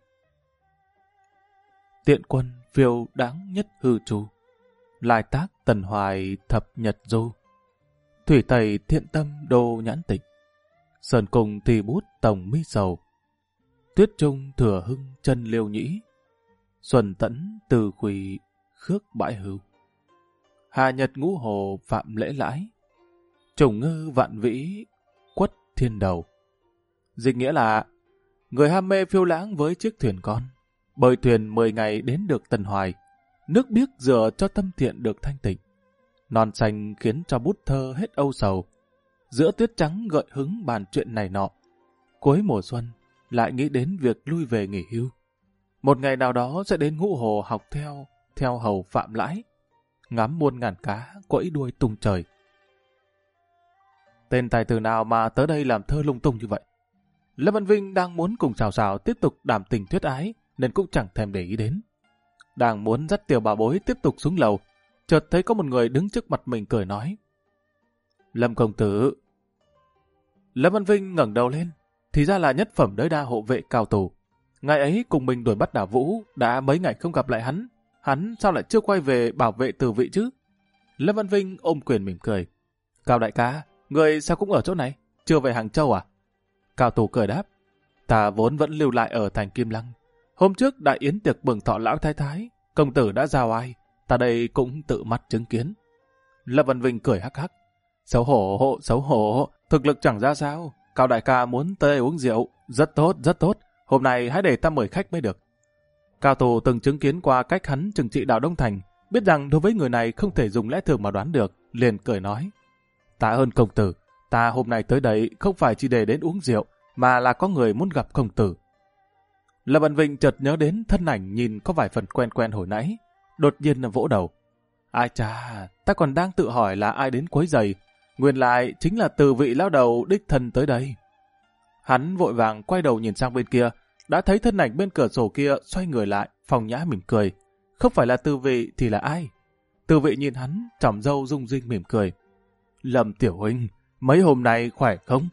Tiện quân phiêu đáng nhất hư trù, lai tác tần hoài thập nhật du, thủy tẩy thiện tâm đô nhãn tịch, sơn cùng thì bút tổng mi sầu, tuyết trung thừa hưng chân liêu nhĩ, xuân tẫn từ quỳ khước bãi hưu, hà nhật ngũ hồ phạm lễ lãi, trùng ngư vạn vĩ quất thiên đầu. Dịch nghĩa là người ham mê phiêu lãng với chiếc thuyền con, bơi thuyền 10 ngày đến được Tần Hoài, nước biếc rửa cho tâm thiện được thanh tịnh, non xanh khiến cho bút thơ hết âu sầu, giữa tuyết trắng gợi hứng bàn chuyện này nọ. Cuối mùa xuân lại nghĩ đến việc lui về nghỉ hưu. Một ngày nào đó sẽ đến Ngũ Hồ học theo theo hầu Phạm Lãi, ngắm muôn ngàn cá quẫy đuôi tung trời. Tên tài tử nào mà tới đây làm thơ lung tung như vậy? Lâm Văn Vinh đang muốn cùng Sào Sào tiếp tục đàm tình thuyết ái, nên cũng chẳng thèm để ý đến. Đang muốn dắt Tiểu Bảo Bối tiếp tục xuống lầu, chợt thấy có một người đứng trước mặt mình cười nói: Lâm công tử. Lâm Văn Vinh ngẩng đầu lên, thì ra là nhất phẩm đới đa hộ vệ Cao Tù. Ngày ấy cùng mình đuổi bắt Đả Vũ, đã mấy ngày không gặp lại hắn sao lại chưa quay về bảo vệ Từ Vị chứ? Lâm Văn Vinh ôm quyền mỉm cười: Cao đại ca, người sao cũng ở chỗ này, chưa về Hàng Châu à? Cao Tù cười đáp: Ta vốn vẫn lưu lại ở thành Kim Lăng. Hôm trước đại yến tiệc mừng thọ lão thái thái, công tử đã giao ai, ta đây cũng tự mắt chứng kiến. Lâm Văn Vinh cười hắc hắc: Xấu hổ, thực lực chẳng ra sao. Cao đại ca muốn tới đây uống rượu, rất tốt. Hôm nay hãy để ta mời khách mới được. Cao Tù từng chứng kiến qua cách hắn trừng trị Đào Đông Thành, biết rằng đối với người này không thể dùng lẽ thường mà đoán được, liền cười nói: Tạ ơn công tử, ta hôm nay tới đây không phải chỉ để đến uống rượu, mà là có người muốn gặp công tử. Lâm Văn Vinh chợt nhớ đến thân ảnh nhìn có vài phần quen hồi nãy, đột nhiên vỗ đầu: Ai chà, ta còn đang tự hỏi là ai đến quấy rầy, nguyên lại chính là Từ Vị lão đầu đích thân tới đây. Hắn vội vàng quay đầu nhìn sang bên kia, đã thấy thân ảnh bên cửa sổ kia xoay người lại, phong nhã mỉm cười. Không phải là Từ Vị thì là ai? Từ Vị nhìn hắn, trỏm râu rung rinh mỉm cười: Lâm tiểu huynh, mấy hôm nay khỏe không?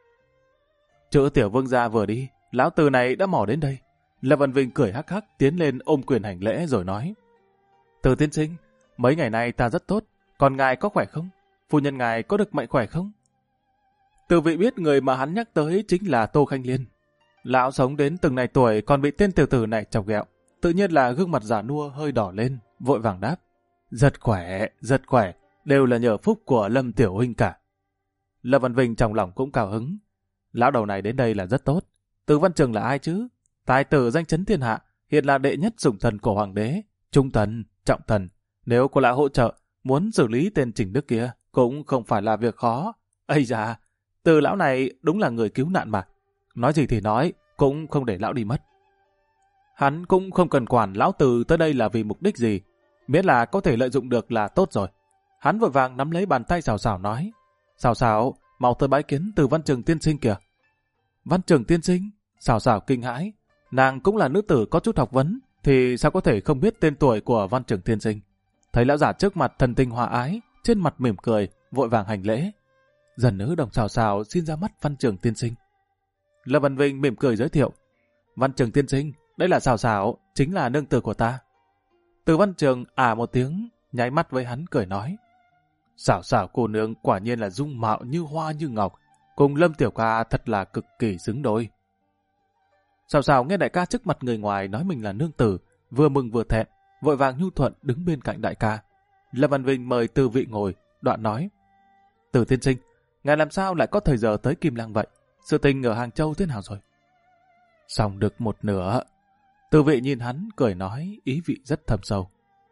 Chữ tiểu vương gia vừa đi, lão Từ này đã mò đến đây. Lâm Văn Vinh cười hắc hắc tiến lên ôm quyền hành lễ rồi nói: Từ tiên sinh, mấy ngày nay ta rất tốt, còn ngài có khỏe không? Phu nhân ngài có được mạnh khỏe không? Từ Vị biết người mà hắn nhắc tới chính là Tô Khanh Liên. Lão sống đến từng này tuổi còn bị tên tiểu tử này chọc ghẹo, tự nhiên là gương mặt già nua hơi đỏ lên, vội vàng đáp: Rất khỏe, đều là nhờ phúc của Lâm tiểu huynh cả. Lâm Văn Vinh trong lòng cũng cao hứng. Lão đầu này đến đây là rất tốt. Từ Văn Trừng là ai chứ? Tài tử danh chấn thiên hạ, hiện là đệ nhất sủng thần của hoàng đế, trung thần, trọng thần. Nếu có lão hỗ trợ, muốn xử lý tên Trình Đức kia cũng không phải là việc khó. Ây da, Từ lão này đúng là người cứu nạn mà. Nói gì thì nói, cũng không để lão đi mất. Hắn cũng không cần quản lão Từ tới đây là vì mục đích gì, miễn là có thể lợi dụng được là tốt rồi. Hắn vội vàng nắm lấy bàn tay Sào Sào nói: Sào Sào, mau tới bái kiến Từ Văn Trừng tiên sinh kìa. Văn Trừng tiên sinh? Sào Sào kinh hãi, nàng cũng là nữ tử có chút học vấn, thì sao có thể không biết tên tuổi của Văn Trừng tiên sinh. Thấy lão giả trước mặt thần tình hòa ái, trên mặt mỉm cười, vội vàng hành lễ: Dần nữ đồng Sào Sào xin ra mắt Văn Trừng tiên sinh. Lâm Văn Vinh mỉm cười giới thiệu: Văn Trừng tiên sinh, đây là Sào Sào, chính là nương tử của ta. Từ Văn Trừng một tiếng, nháy mắt với hắn cười nói: Sào Sào cô nương quả nhiên là dung mạo như hoa như ngọc, cùng Lâm tiểu ca thật là cực kỳ xứng đôi. Sào Sào nghe đại ca trước mặt người ngoài nói mình là nương tử, vừa mừng vừa thẹn, vội vàng nhu thuận đứng bên cạnh đại ca. Lâm Văn Vinh mời Từ Vị ngồi, đoạn nói: Từ tiên sinh, ngài làm sao lại có thời giờ tới Kim Lăng vậy? Sự tình ở Hàng Châu thế nào rồi? Xong được một nửa. Từ Vị nhìn hắn cười nói, ý vị rất thâm sâu.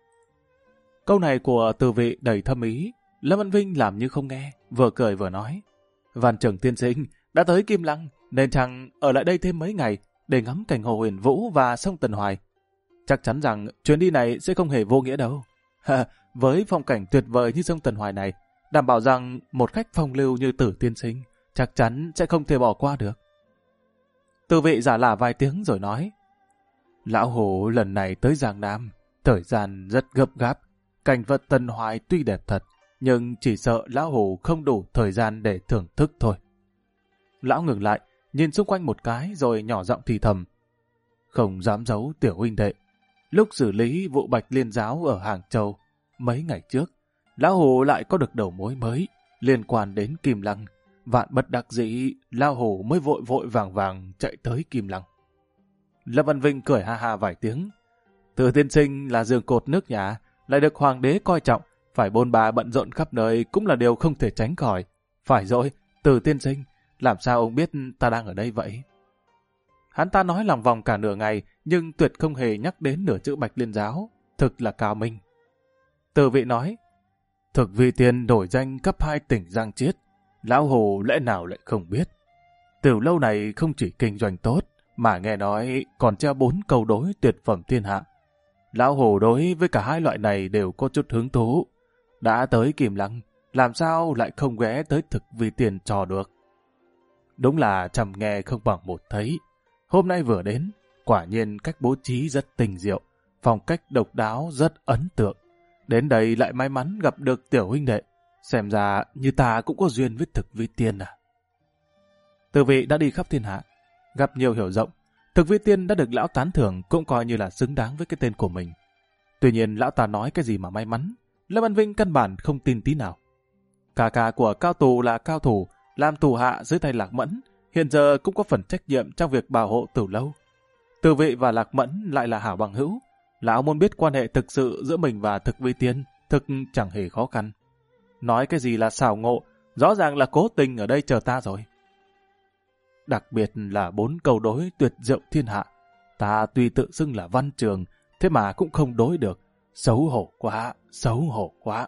Câu này của Từ Vị đầy thâm ý. Lâm Văn Vinh làm như không nghe, vừa cười vừa nói: Văn Trừng tiên sinh đã tới Kim Lăng, nên chăng ở lại đây thêm mấy ngày để ngắm cảnh hồ Huyền Vũ và sông Tần Hoài. Chắc chắn rằng chuyến đi này sẽ không hề vô nghĩa đâu. Với phong cảnh tuyệt vời như sông Tần Hoài này, đảm bảo rằng một khách phong lưu như Tử tiên sinh chắc chắn sẽ không thể bỏ qua được. Từ Vị giả lả vài tiếng rồi nói: Lão Hổ lần này tới Giang Nam, thời gian rất gấp gáp. Cảnh vật Tần Hoài tuy đẹp thật, nhưng chỉ sợ Lão Hổ không đủ thời gian để thưởng thức thôi. Lão ngừng lại, nhìn xung quanh một cái rồi nhỏ giọng thì thầm: Không dám giấu tiểu huynh đệ, lúc xử lý vụ Bạch Liên giáo ở Hàng Châu, mấy ngày trước, Lão Hổ lại có được đầu mối mới liên quan đến Kim Lăng. Vạn bất đắc dĩ, Lão Hổ mới vội vàng chạy tới Kim Lăng. Lâm Văn Vinh cười ha ha vài tiếng: Từ tiên sinh là giường cột nước nhà, lại được hoàng đế coi trọng, phải bôn ba bận rộn khắp nơi cũng là điều không thể tránh khỏi. Phải rồi, Từ tiên sinh, làm sao ông biết ta đang ở đây vậy? Hắn ta nói lòng vòng cả nửa ngày, nhưng tuyệt không hề nhắc đến nửa chữ Bạch Liên giáo, thực là cao minh. Từ Vị nói: Thực vì tiền đổi danh cấp 2 tỉnh Giang Chiết, Lão Hồ lẽ nào lại không biết. Từ lâu này không chỉ kinh doanh tốt, mà nghe nói còn treo 4 câu đối tuyệt phẩm thiên hạ. Lão Hổ đối với cả hai loại này đều có chút hứng thú. Đã tới Kim Lăng, làm sao lại không ghé tới Thực Vi Tiên trò được. Đúng là trăm nghe không bằng một thấy. Hôm nay vừa đến, quả nhiên cách bố trí rất tinh diệu, phong cách độc đáo rất ấn tượng. Đến đây lại may mắn gặp được tiểu huynh đệ, xem ra như ta cũng có duyên với Thực Vi Tiên à. Từ vị đã đi khắp thiên hạ, gặp nhiều hiểu rộng, Thực Vi Tiên đã được lão tán thưởng cũng coi như là xứng đáng với cái tên của mình. Tuy nhiên lão ta nói cái gì mà may mắn, Lâm Văn Vinh căn bản không tin tí nào. Cả của Cao Tù là cao thủ, làm tù hạ dưới tay Lạc Mẫn, hiện giờ cũng có phần trách nhiệm trong việc bảo hộ Tử Lâu. Từ vị và Lạc Mẫn lại là hảo bằng hữu, lão muốn biết quan hệ thực sự giữa mình và Thực Vi Tiên thực chẳng hề khó khăn. Nói cái gì là xảo ngộ, rõ ràng là cố tình ở đây chờ ta rồi. Đặc biệt là 4 câu đối tuyệt diệu thiên hạ, ta tuy tự xưng là văn trường, thế mà cũng không đối được, xấu hổ quá, xấu hổ quá.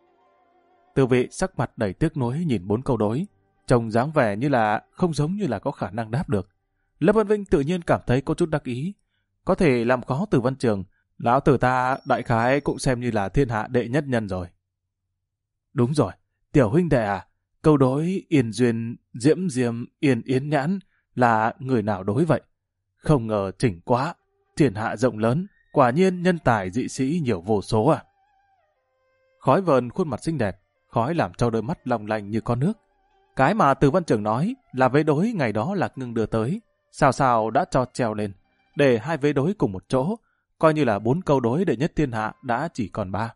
Từ vị sắc mặt đầy tiếc nuối nhìn 4 câu đối, trông dáng vẻ như là không giống như là có khả năng đáp được. Lâm Văn Vinh tự nhiên cảm thấy có chút đắc ý, có thể làm khó Từ Văn Trường, lão tử ta đại khái cũng xem như là thiên hạ đệ nhất nhân rồi. Đúng rồi, tiểu huynh đệ à, câu đối Yên Duyên, Diễm Diêm, Yên Yến Nhãn là người nào đối vậy? Không ngờ chỉnh quá, thiên hạ rộng lớn, quả nhiên nhân tài dị sĩ nhiều vô số à. Khói vờn khuôn mặt xinh đẹp, khói làm cho đôi mắt long lanh như con nước. Cái mà Từ Văn Trường nói là vế đối ngày đó Lạc Ngưng đưa tới, sao đã cho treo lên, để 2 vế đối cùng một chỗ, coi như là 4 câu đối đệ nhất thiên hạ đã chỉ còn 3.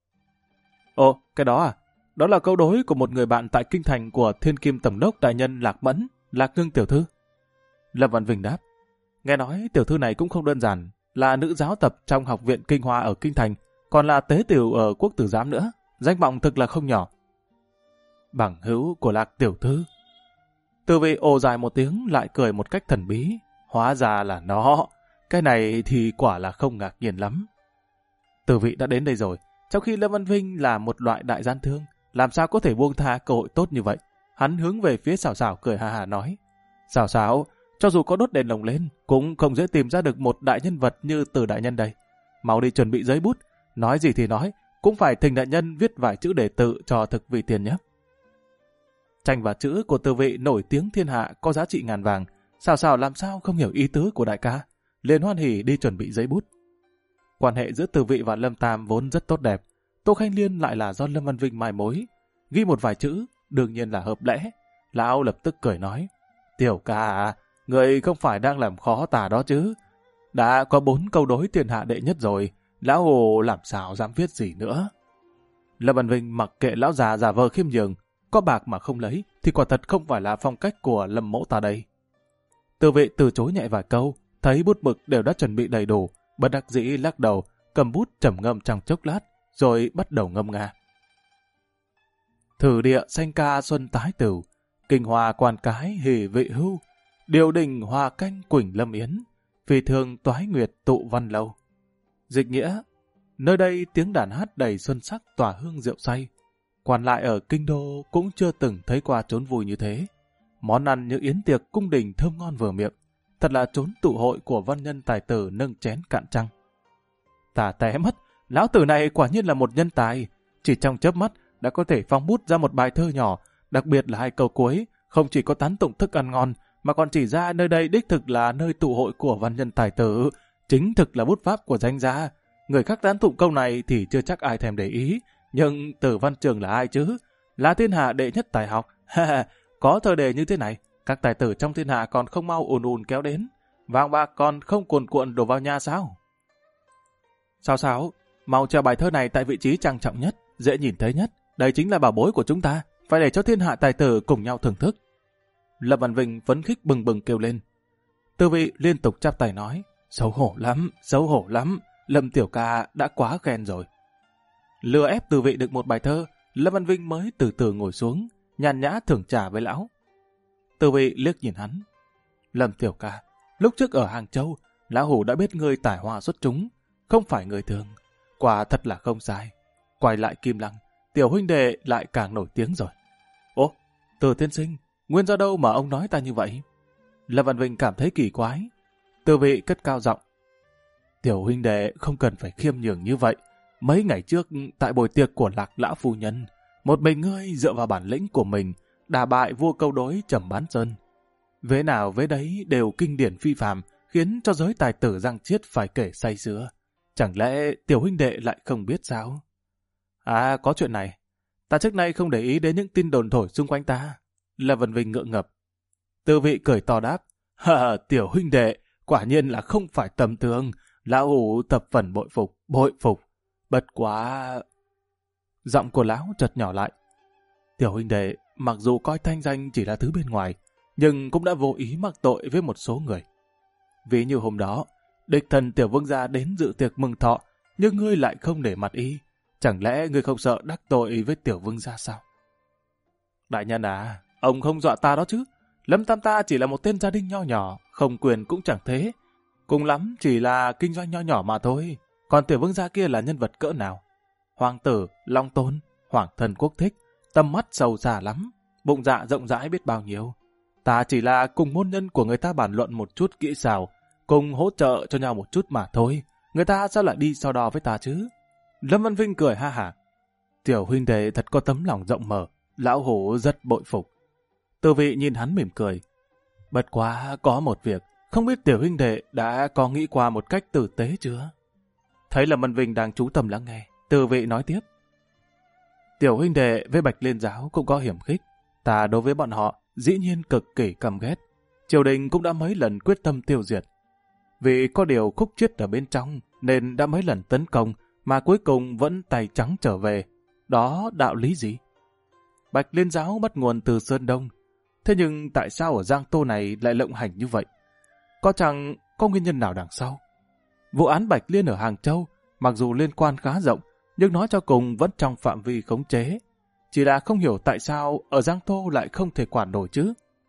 Ồ, cái đó à? Đó là câu đối của một người bạn tại kinh thành của Thiên Kim Tổng đốc đại nhân Lạc Mẫn, Lạc Ngưng tiểu thư. Lâm Văn Vinh đáp, nghe nói tiểu thư này cũng không đơn giản, là nữ giáo tập trong học viện Kinh Hoa ở kinh thành, còn là tế tiểu ở Quốc Tử Giám nữa, danh vọng thực là không nhỏ. Bằng hữu của Lạc tiểu thư. Từ vị ồ dài một tiếng lại cười một cách thần bí, hóa ra là nó, cái này thì quả là không ngạc nhiên lắm. Từ vị đã đến đây rồi, trong khi Lâm Văn Vinh là một loại đại gian thương, làm sao có thể buông tha cơ hội tốt như vậy. Hắn hướng về phía Sảo Sảo cười ha hà nói, Sảo Sảo, cho dù có đốt đèn lồng lên, cũng không dễ tìm ra được một đại nhân vật như Từ đại nhân đây. Mau đi chuẩn bị giấy bút, nói gì thì nói, cũng phải thỉnh đại nhân viết vài chữ đề tự cho Thực Vi Tiên nhé. Tranh và chữ của Từ vị nổi tiếng thiên hạ có giá trị ngàn vàng, Sảo Sảo làm sao không hiểu ý tứ của đại ca, liền hoan hỉ đi chuẩn bị giấy bút. Quan hệ giữa Từ vị và Lâm Tam vốn rất tốt đẹp, Tô Khanh Liên lại là do Lâm Văn Vinh mai mối, ghi một vài chữ đương nhiên là hợp lẽ. Lão lập tức cười nói, tiểu ca, người không phải đang làm khó ta đó chứ? Đã có 4 câu đối thiên hạ đệ nhất rồi, lão hồ làm sao dám viết gì nữa? Lâm Văn Vinh mặc kệ lão già giả vờ khiêm nhường, có bạc mà không lấy thì quả thật không phải là phong cách của Lâm mẫu ta đây. Từ vị từ chối nhẹ vài câu, thấy bút mực đều đã chuẩn bị đầy đủ, bất đắc dĩ lắc đầu, cầm bút trầm ngâm trong chốc lát, rồi bắt đầu ngâm nga. Thử địa xanh ca xuân tái tửu, kinh hoa quan cái hỷ vị hưu, điều đình hoa canh quỳnh lâm yến, phi thường toái nguyệt tụ văn lâu. Dịch nghĩa, nơi đây tiếng đàn hát đầy xuân sắc tỏa hương rượu say. Quan lại ở kinh đô cũng chưa từng thấy qua chốn vui như thế. Món ăn như yến tiệc cung đình thơm ngon vừa miệng, thật là chốn tụ hội của văn nhân tài tử nâng chén cạn trăng. Ta té mất, lão tử này quả nhiên là một nhân tài, chỉ trong chớp mắt đã có thể phóng bút ra một bài thơ nhỏ, đặc biệt là 2 câu cuối, không chỉ có tán tụng thức ăn ngon, mà còn chỉ ra nơi đây đích thực là nơi tụ hội của văn nhân tài tử, chính thực là bút pháp của danh gia. Người khác tán tụng câu này thì chưa chắc ai thèm để ý, nhưng Từ Văn Trường là ai chứ? Là thiên hạ đệ nhất tài học. Có thơ đề như thế này, các tài tử trong thiên hạ còn không mau ùn kéo đến, vàng bạc còn không cuồn cuộn đổ vào nhà sao? Sao, mau treo bài thơ này tại vị trí trang trọng nhất, dễ nhìn thấy nhất, đây chính là bảo bối của chúng ta, phải để cho thiên hạ tài tử cùng nhau thưởng thức. Lâm Văn Vinh phấn khích bừng bừng kêu lên. Từ vị liên tục chắp tay nói, xấu hổ lắm, Lâm tiểu ca đã quá khen rồi. Lừa ép Từ vị được một bài thơ, Lâm Văn Vinh mới từ từ ngồi xuống, nhàn nhã thưởng trà với lão. Từ vị liếc nhìn hắn. Lâm tiểu ca, lúc trước ở Hàng Châu, lão hủ đã biết ngươi tài hoa xuất chúng, không phải người thường, quả thật là không sai. Quay lại Kim Lăng, tiểu huynh đệ lại càng nổi tiếng rồi. Ồ, Từ tiên sinh, nguyên do đâu mà ông nói ta như vậy? Lâm Văn Vinh cảm thấy kỳ quái. Từ vị cất cao giọng. Tiểu huynh đệ không cần phải khiêm nhường như vậy. Mấy ngày trước, tại buổi tiệc của Lạc lão phu nhân, một mình ngươi dựa vào bản lĩnh của mình, đả bại vua câu đối Trầm Bán Sơn. Vế nào vế đấy đều kinh điển phi phàm, khiến cho giới tài tử Giang Chiết phải kể say sưa. Chẳng lẽ tiểu huynh đệ lại không biết sao? À, có chuyện này. Ta trước nay không để ý đến những tin đồn thổi xung quanh ta. Lâm Vân Vinh ngượng ngập. Tư Vị cười to đáp. Tiểu huynh đệ, quả nhiên là không phải tầm thường. Lão hủ thập phần bội phục. Bất quá... Giọng của lão chợt nhỏ lại. Tiểu huynh đệ, mặc dù coi thanh danh chỉ là thứ bên ngoài, nhưng cũng đã vô ý mắc tội với một số người. Ví như hôm đó, địch thần tiểu vương gia đến dự tiệc mừng thọ, nhưng ngươi lại không để mặt ý. Chẳng lẽ ngươi không sợ đắc tội với tiểu vương gia sao? Đại nhân à, ông không dọa ta đó chứ. Lâm Tam ta chỉ là một tên gia đình nho nhỏ, không quyền cũng chẳng thế. Cùng lắm chỉ là kinh doanh nho nhỏ mà thôi. Còn tiểu vương gia kia là nhân vật cỡ nào? Hoàng tử, Long Tôn, hoàng thần quốc thích, tâm mắt sâu xa lắm, bụng dạ rộng rãi biết bao nhiêu. Ta chỉ là cùng môn nhân của người ta bàn luận một chút kỹ xảo, cùng hỗ trợ cho nhau một chút mà thôi. Người ta sao lại đi so đo với ta chứ? Lâm Văn Vinh cười ha hả. Tiểu huynh đệ thật có tấm lòng rộng mở, lão hổ rất bội phục. Tư Vị nhìn hắn mỉm cười. Bất quá có một việc, không biết tiểu huynh đệ đã có nghĩ qua một cách tử tế chưa? Thấy Lâm Văn Vinh đang chú tâm lắng nghe, Tư Vị nói tiếp. Tiểu huynh đệ với Bạch Liên giáo cũng có hiểm khích. Ta đối với bọn họ dĩ nhiên cực kỳ căm ghét. Triều đình cũng đã mấy lần quyết tâm tiêu diệt. Vì có điều khúc chiết ở bên trong nên đã mấy lần tấn công mà cuối cùng vẫn tay trắng trở về. Đó đạo lý gì? Bạch Liên giáo bắt nguồn từ Sơn Đông. Thế nhưng tại sao ở Giang Tô này lại lộng hành như vậy? Có chẳng có nguyên nhân nào đằng sau? Vụ án Bạch Liên ở Hàng Châu mặc dù liên quan khá rộng, nhưng nói cho cùng vẫn trong phạm vi khống chế. Chỉ là không hiểu tại sao ở Giang Tô lại không thể quản nổi chứ.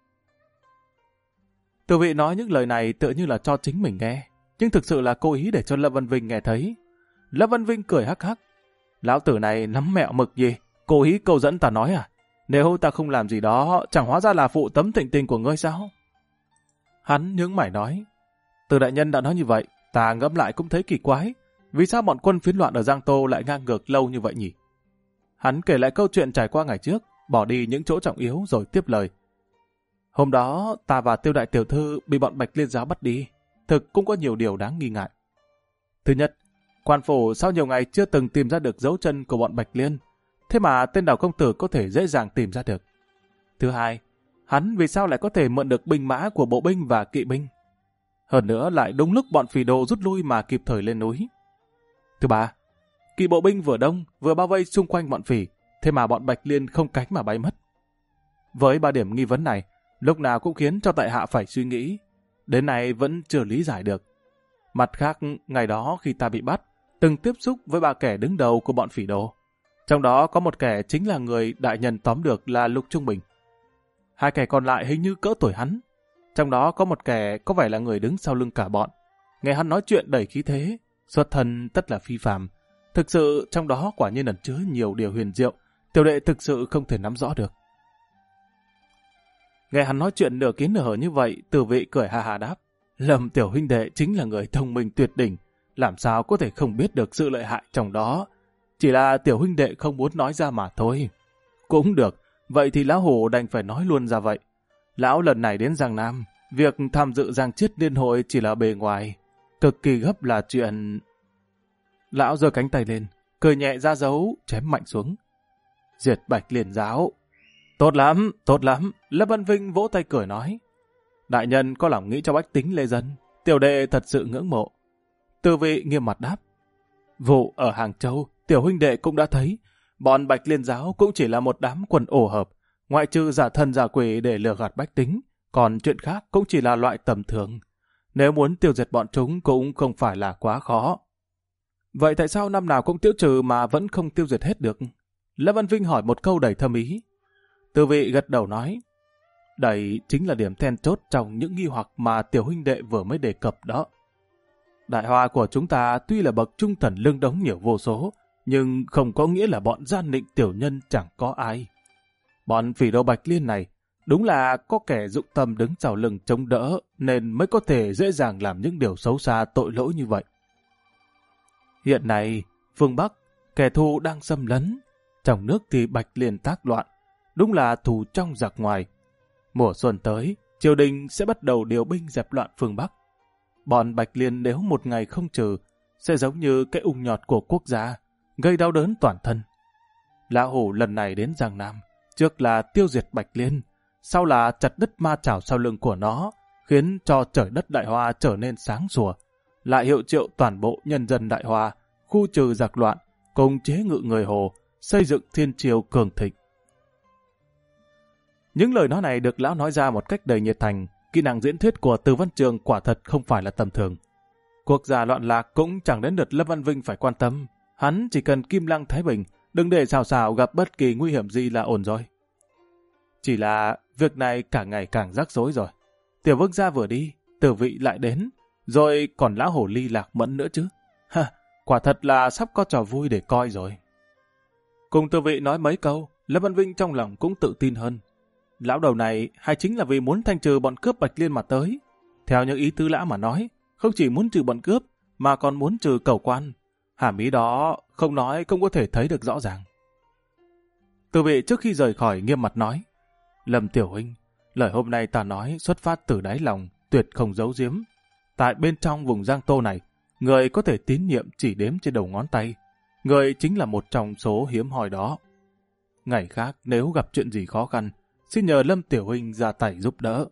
Tư Vị nói những lời này tựa như là cho chính mình nghe, nhưng thực sự là cố ý để cho Lâm Văn Vinh nghe thấy. Lâm Văn Vinh cười hắc hắc. Lão tử này nắm mẹo mực gì? Cố ý câu dẫn ta nói à? Nếu ta không làm gì đó, chẳng hóa ra là phụ tấm thịnh tình của ngươi sao? Hắn nhướng mày nói. Từ đại nhân đã nói như vậy, ta ngẫm lại cũng thấy kỳ quái. Vì sao bọn quân phiến loạn ở Giang Tô lại ngang ngược lâu như vậy nhỉ? Hắn kể lại câu chuyện trải qua ngày trước, bỏ đi những chỗ trọng yếu rồi tiếp lời. Hôm đó, ta và Tiêu đại tiểu thư bị bọn Bạch Liên giáo bắt đi. Thực cũng có nhiều điều đáng nghi ngại. Thứ nhất, quan phủ sau nhiều ngày chưa từng tìm ra được dấu chân của bọn Bạch Liên. Thế mà tên Đào công tử có thể dễ dàng tìm ra được. Thứ hai, hắn vì sao lại có thể mượn được binh mã của bộ binh và kỵ binh? Hơn nữa lại đúng lúc bọn phỉ đồ rút lui mà kịp thời lên núi. Thứ ba, kỵ bộ binh vừa đông vừa bao vây xung quanh bọn phỉ, thế mà bọn Bạch Liên không cánh mà bay mất. Với ba điểm nghi vấn này, lúc nào cũng khiến cho tại hạ phải suy nghĩ, đến nay vẫn chưa lý giải được. Mặt khác, ngày đó khi ta bị bắt, từng tiếp xúc với ba kẻ đứng đầu của bọn phỉ đồ. Trong đó có một kẻ chính là người đại nhân tóm được là Lục Trung Bình. Hai kẻ còn lại hình như cỡ tuổi hắn. Trong đó có một kẻ có vẻ là người đứng sau lưng cả bọn. Nghe hắn nói chuyện đầy khí thế, xuất thân tất là phi phàm. Thực sự trong đó quả nhiên ẩn chứa nhiều điều huyền diệu, tiểu đệ thực sự không thể nắm rõ được. Nghe hắn nói chuyện nửa kín nửa hở như vậy, Tư Vị cười ha ha đáp. Lâm tiểu huynh đệ chính là người thông minh tuyệt đỉnh, làm sao có thể không biết được sự lợi hại trong đó. Chỉ là tiểu huynh đệ không muốn nói ra mà thôi. Cũng được, vậy thì lão hổ đành phải nói luôn ra vậy. Lão lần này đến Giang Nam, việc tham dự Giang Chiết Liên hội chỉ là bề ngoài, cực kỳ gấp là chuyện... Lão giơ cánh tay lên, cười nhẹ ra dấu, chém mạnh xuống. Diệt Bạch Liên giáo. Tốt lắm, tốt lắm. Lâm Văn Vinh vỗ tay cười nói. Đại nhân có lòng nghĩ cho bách tính lê dân, tiểu đệ thật sự ngưỡng mộ. Tư Vị nghiêm mặt đáp. Vụ ở Hàng Châu, tiểu huynh đệ cũng đã thấy, bọn Bạch Liên giáo cũng chỉ là một đám quần ổ hợp, ngoại trừ giả thần giả quỷ để lừa gạt bách tính, còn chuyện khác cũng chỉ là loại tầm thường. Nếu muốn tiêu diệt bọn chúng cũng không phải là quá khó. Vậy tại sao năm nào cũng tiêu trừ mà vẫn không tiêu diệt hết được? Lâm Văn Vinh hỏi một câu đầy thâm ý. Tư Vị gật đầu nói, đây chính là điểm then chốt trong những nghi hoặc mà tiểu huynh đệ vừa mới đề cập đó. Đại hoa của chúng ta tuy là bậc trung thần lương đống nhiều vô số, nhưng không có nghĩa là bọn gian nịnh tiểu nhân chẳng có ai. Bọn phỉ đồ Bạch Liên này đúng là có kẻ dụng tâm đứng sau lưng chống đỡ nên mới có thể dễ dàng làm những điều xấu xa tội lỗi như vậy. Hiện nay, phương Bắc, kẻ thù đang xâm lấn, trong nước thì Bạch Liên tác loạn, đúng là thù trong giặc ngoài. Mùa xuân tới, triều đình sẽ bắt đầu điều binh dẹp loạn phương Bắc. Bọn Bạch Liên nếu một ngày không trừ, sẽ giống như cái ung nhọt của quốc gia, gây đau đớn toàn thân. Lão Hủ lần này đến Giang Nam, trước là tiêu diệt Bạch Liên, sau là chặt đứt ma chảo sau lưng của nó, khiến cho trời đất Đại Hoa trở nên sáng sủa, lại hiệu triệu toàn bộ nhân dân Đại Hoa, khu trừ giặc loạn, cùng chế ngự người Hồ, xây dựng thiên triều cường thịnh. Những lời nói này được lão nói ra một cách đầy nhiệt thành, kỹ năng diễn thuyết của Từ Văn Trường quả thật không phải là tầm thường. Quốc gia loạn lạc cũng chẳng đến lượt Lâm Văn Vinh phải quan tâm, hắn chỉ cần kim lăng thái bình, đừng để xào xào gặp bất kỳ nguy hiểm gì là ổn rồi. Chỉ là việc này càng ngày càng rắc rối rồi. Tiểu vương gia vừa đi, Từ Vị lại đến, rồi còn lão hồ ly Lạc Mẫn nữa chứ. Ha, quả thật là sắp có trò vui để coi rồi. Cùng Từ Vị nói mấy câu, Lâm Văn Vinh trong lòng cũng tự tin hơn. Lão đầu này hay chính là vì muốn thanh trừ bọn cướp Bạch Liên mà tới. Theo những ý tứ lão mà nói, không chỉ muốn trừ bọn cướp, mà còn muốn trừ cẩu quan. Hàm ý đó không nói cũng có thể thấy được rõ ràng. Từ Vị trước khi rời khỏi nghiêm mặt nói, Lâm Tiểu Huynh, lời hôm nay ta nói xuất phát từ đáy lòng, tuyệt không giấu giếm. Tại bên trong vùng Giang Tô này, người có thể tín nhiệm chỉ đếm trên đầu ngón tay. Người chính là một trong số hiếm hoi đó. Ngày khác nếu gặp chuyện gì khó khăn, xin nhờ Lâm Tiểu Huynh ra tay giúp đỡ.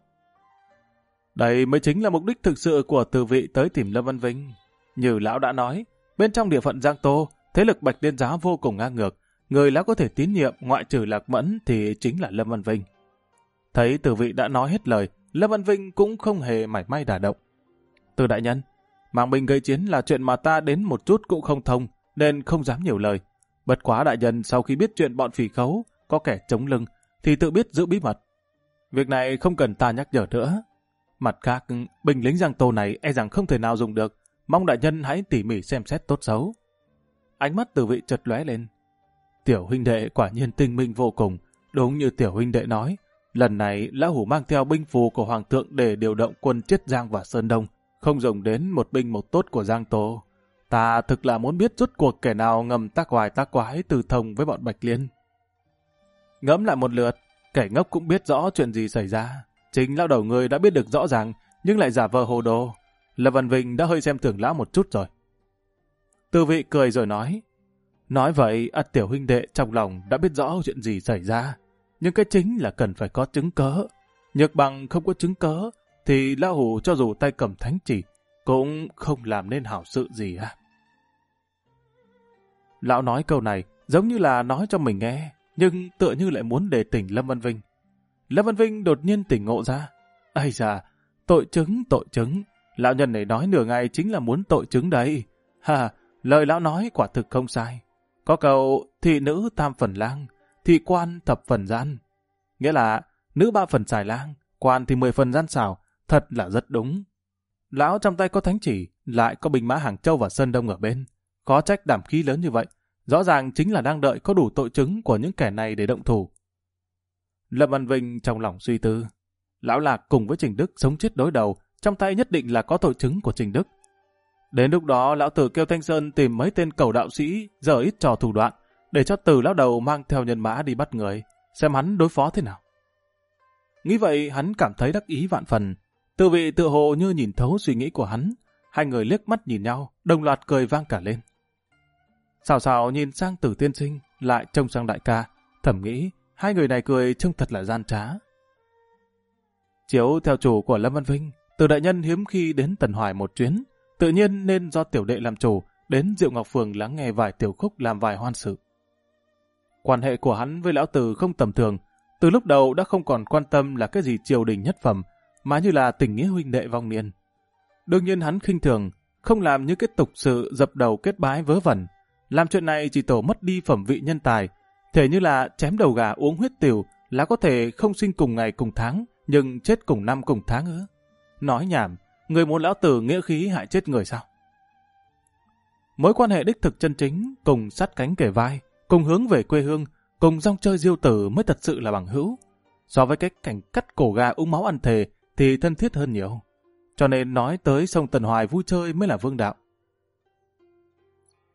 Đây mới chính là mục đích thực sự của Từ Vị tới tìm Lâm Văn Vinh. Như lão đã nói, bên trong địa phận Giang Tô, thế lực Bạch Liên giáo vô cùng ngang ngược. Người lão có thể tín nhiệm ngoại trừ Lạc Mẫn thì chính là Lâm Văn Vinh. Thấy Từ Vị đã nói hết lời, Lâm Văn Vinh cũng không hề mảy may đả động. Từ đại nhân, mang binh gây chiến là chuyện mà ta đến một chút cũng không thông, nên không dám nhiều lời. Bất quá đại nhân sau khi biết chuyện bọn phỉ khấu có kẻ chống lưng, thì tự biết giữ bí mật. Việc này không cần ta nhắc nhở nữa. Mặt khác, binh lính Giang Tô này e rằng không thể nào dùng được, mong đại nhân hãy tỉ mỉ xem xét tốt xấu. Ánh mắt Từ Vị chợt lóe lên. Tiểu huynh đệ quả nhiên tinh minh vô cùng, đúng như tiểu huynh đệ nói. Lần này lão hủ mang theo binh phù của hoàng thượng để điều động quân Chiết Giang và Sơn Đông, không dùng đến một binh một tốt của Giang Tô. Ta thực là muốn biết rốt cuộc kẻ nào ngầm tác hoài tác quái từ thông với bọn Bạch Liên. Ngẫm lại một lượt, kẻ ngốc cũng biết rõ chuyện gì xảy ra. Chính lão đầu người đã biết được rõ ràng, nhưng lại giả vờ hồ đồ. Lâm Văn Vinh đã hơi xem thường lão một chút rồi. Từ Vị cười rồi nói, nói vậy, tiểu huynh đệ trong lòng đã biết rõ chuyện gì xảy ra. Nhưng cái chính là cần phải có chứng cớ. Nhược bằng không có chứng cớ, thì lão hủ cho dù tay cầm thánh chỉ, cũng không làm nên hảo sự gì à. Lão nói câu này giống như là nói cho mình nghe, nhưng tựa như lại muốn đề tỉnh Lâm Văn Vinh. Lâm Văn Vinh đột nhiên tỉnh ngộ ra. Ây da, tội chứng. Lão nhân này nói nửa ngày chính là muốn tội chứng đấy. Ha, lời lão nói quả thực không sai. Có câu thị nữ tam phần lang, thị quan thập phần gian. Nghĩa là nữ 3 phần xài lang, quan thì 10 phần gian xảo, thật là rất đúng. Lão trong tay có thánh chỉ, lại có binh mã Hàng Châu và Sơn Đông ở bên. Khó trách đảm khí lớn như vậy. Rõ ràng chính là đang đợi có đủ tội chứng của những kẻ này để động thủ. Lâm Văn Vinh trong lòng suy tư. Lão Lạc cùng với Trình Đức sống chết đối đầu, trong tay nhất định là có tội chứng của Trình Đức. Đến lúc đó, lão tử kêu Thanh Sơn tìm mấy tên cầu đạo sĩ, dở ít trò thủ đoạn, để cho Từ lão đầu mang theo nhân mã đi bắt người, xem hắn đối phó thế nào. Nghĩ vậy, hắn cảm thấy đắc ý vạn phần. Từ Vị tựa hồ như nhìn thấu suy nghĩ của hắn. Hai người liếc mắt nhìn nhau, đồng loạt cười vang cả lên. Xào xào nhìn sang Từ tiên sinh, lại trông sang đại ca, thầm nghĩ hai người này cười trông thật là gian trá. Chiếu theo chủ của Lâm Văn Vinh, Từ đại nhân hiếm khi đến Tần Hoài một chuyến, tự nhiên nên do tiểu đệ làm chủ, đến Diệu Ngọc Phường lắng nghe vài tiểu khúc làm vài hoan sự. Quan hệ của hắn với lão Từ không tầm thường, từ lúc đầu đã không còn quan tâm là cái gì triều đình nhất phẩm, mà như là tình nghĩa huynh đệ vong niên. Đương nhiên hắn khinh thường, không làm những cái tục sự dập đầu kết bái vớ vẩn. Làm chuyện này chỉ tổ mất đi phẩm vị nhân tài, thể như là chém đầu gà uống huyết tiểu là có thể không sinh cùng ngày cùng tháng, nhưng chết cùng năm cùng tháng ư? Nói nhảm, người muốn lão tử nghĩa khí hại chết người sao? Mối quan hệ đích thực chân chính, cùng sát cánh kề vai, cùng hướng về quê hương, cùng rong chơi diêu tử mới thật sự là bằng hữu. So với cái cảnh cắt cổ gà uống máu ăn thề thì thân thiết hơn nhiều. Cho nên nói tới sông Tần Hoài vui chơi mới là vương đạo.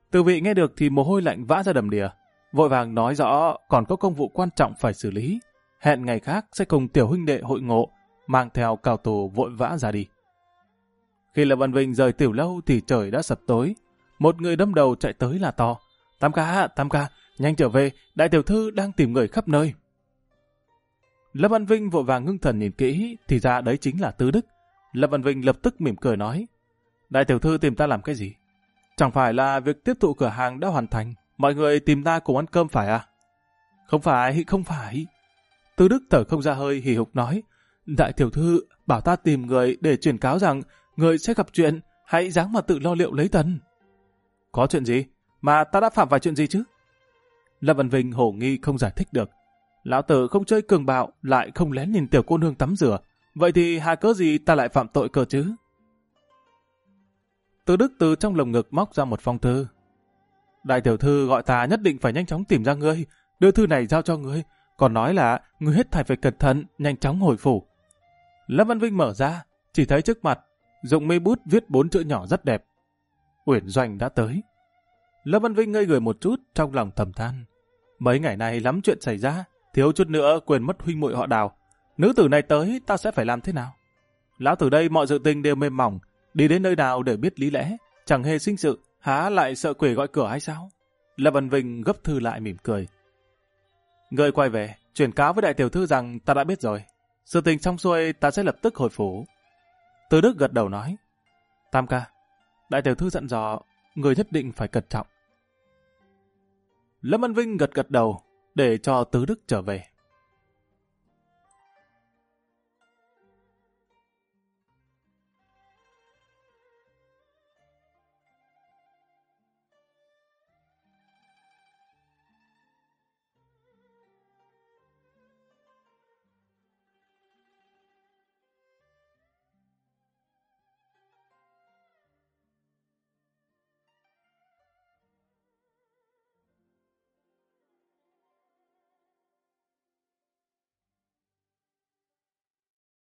Từ Vị nghe được thì mồ hôi lạnh vã ra đầm đìa, vội vàng nói rõ còn có công vụ quan trọng phải xử lý, hẹn ngày khác sẽ cùng tiểu huynh đệ hội ngộ, mang theo cào tù vội vã ra đi. Khi Lâm Văn Vinh rời tiểu lâu thì trời đã sập tối. Một người đâm đầu chạy tới là to: Tam ca, nhanh trở về, đại tiểu thư đang tìm người khắp nơi. Lâm Văn Vinh vội vàng ngưng thần nhìn kỹ, thì ra đấy chính là Tứ Đức. Lâm Văn Vinh lập tức mỉm cười nói: Đại tiểu thư tìm ta làm cái gì? Chẳng phải là việc tiếp thụ cửa hàng đã hoàn thành, mọi người tìm ta cùng ăn cơm phải à? Không phải. Tứ Đức thở không ra hơi, hì hục nói: Đại tiểu thư bảo ta tìm người để truyền cáo rằng người sẽ gặp chuyện, hãy dáng mà tự lo liệu lấy tần. Có chuyện gì? Mà ta đã phạm phải chuyện gì chứ? Lâm Văn Vinh hổ nghi không giải thích được. Lão tử không chơi cường bạo, lại không lén nhìn tiểu cô nương tắm rửa, vậy thì hà cớ gì ta lại phạm tội cơ chứ? Tứ Đức từ trong lồng ngực móc ra một phong thư. Đại tiểu thư gọi ta nhất định phải nhanh chóng tìm ra ngươi, đưa thư này giao cho ngươi, còn nói là ngươi hết thảy phải cẩn thận, nhanh chóng hồi phủ. Lâm Văn Vinh mở ra, chỉ thấy trước mặt dùng mi bút viết 4 chữ nhỏ rất đẹp: Uyển Doanh đã tới. Lâm Văn Vinh ngây người một chút, trong lòng thầm than: mấy ngày nay lắm chuyện xảy ra, thiếu chút nữa quên mất huynh muội họ Đào. Nữ tử này tới, ta sẽ phải làm thế nào? Lão tử đây mọi dự tình đều mềm mỏng, đi đến nơi nào để biết lý lẽ, chẳng hề sinh sự, há lại sợ quỷ gọi cửa hay sao? Lâm Văn Vinh gấp thư lại mỉm cười: Ngươi quay về, truyền cáo với đại tiểu thư rằng ta đã biết rồi. Sự tình xong xuôi, ta sẽ lập tức hồi phủ. Từ Đức gật đầu nói: Tam ca, đại tiểu thư dặn dò, người nhất định phải cẩn trọng. Lâm Văn Vinh gật đầu để cho Tứ Đức trở về.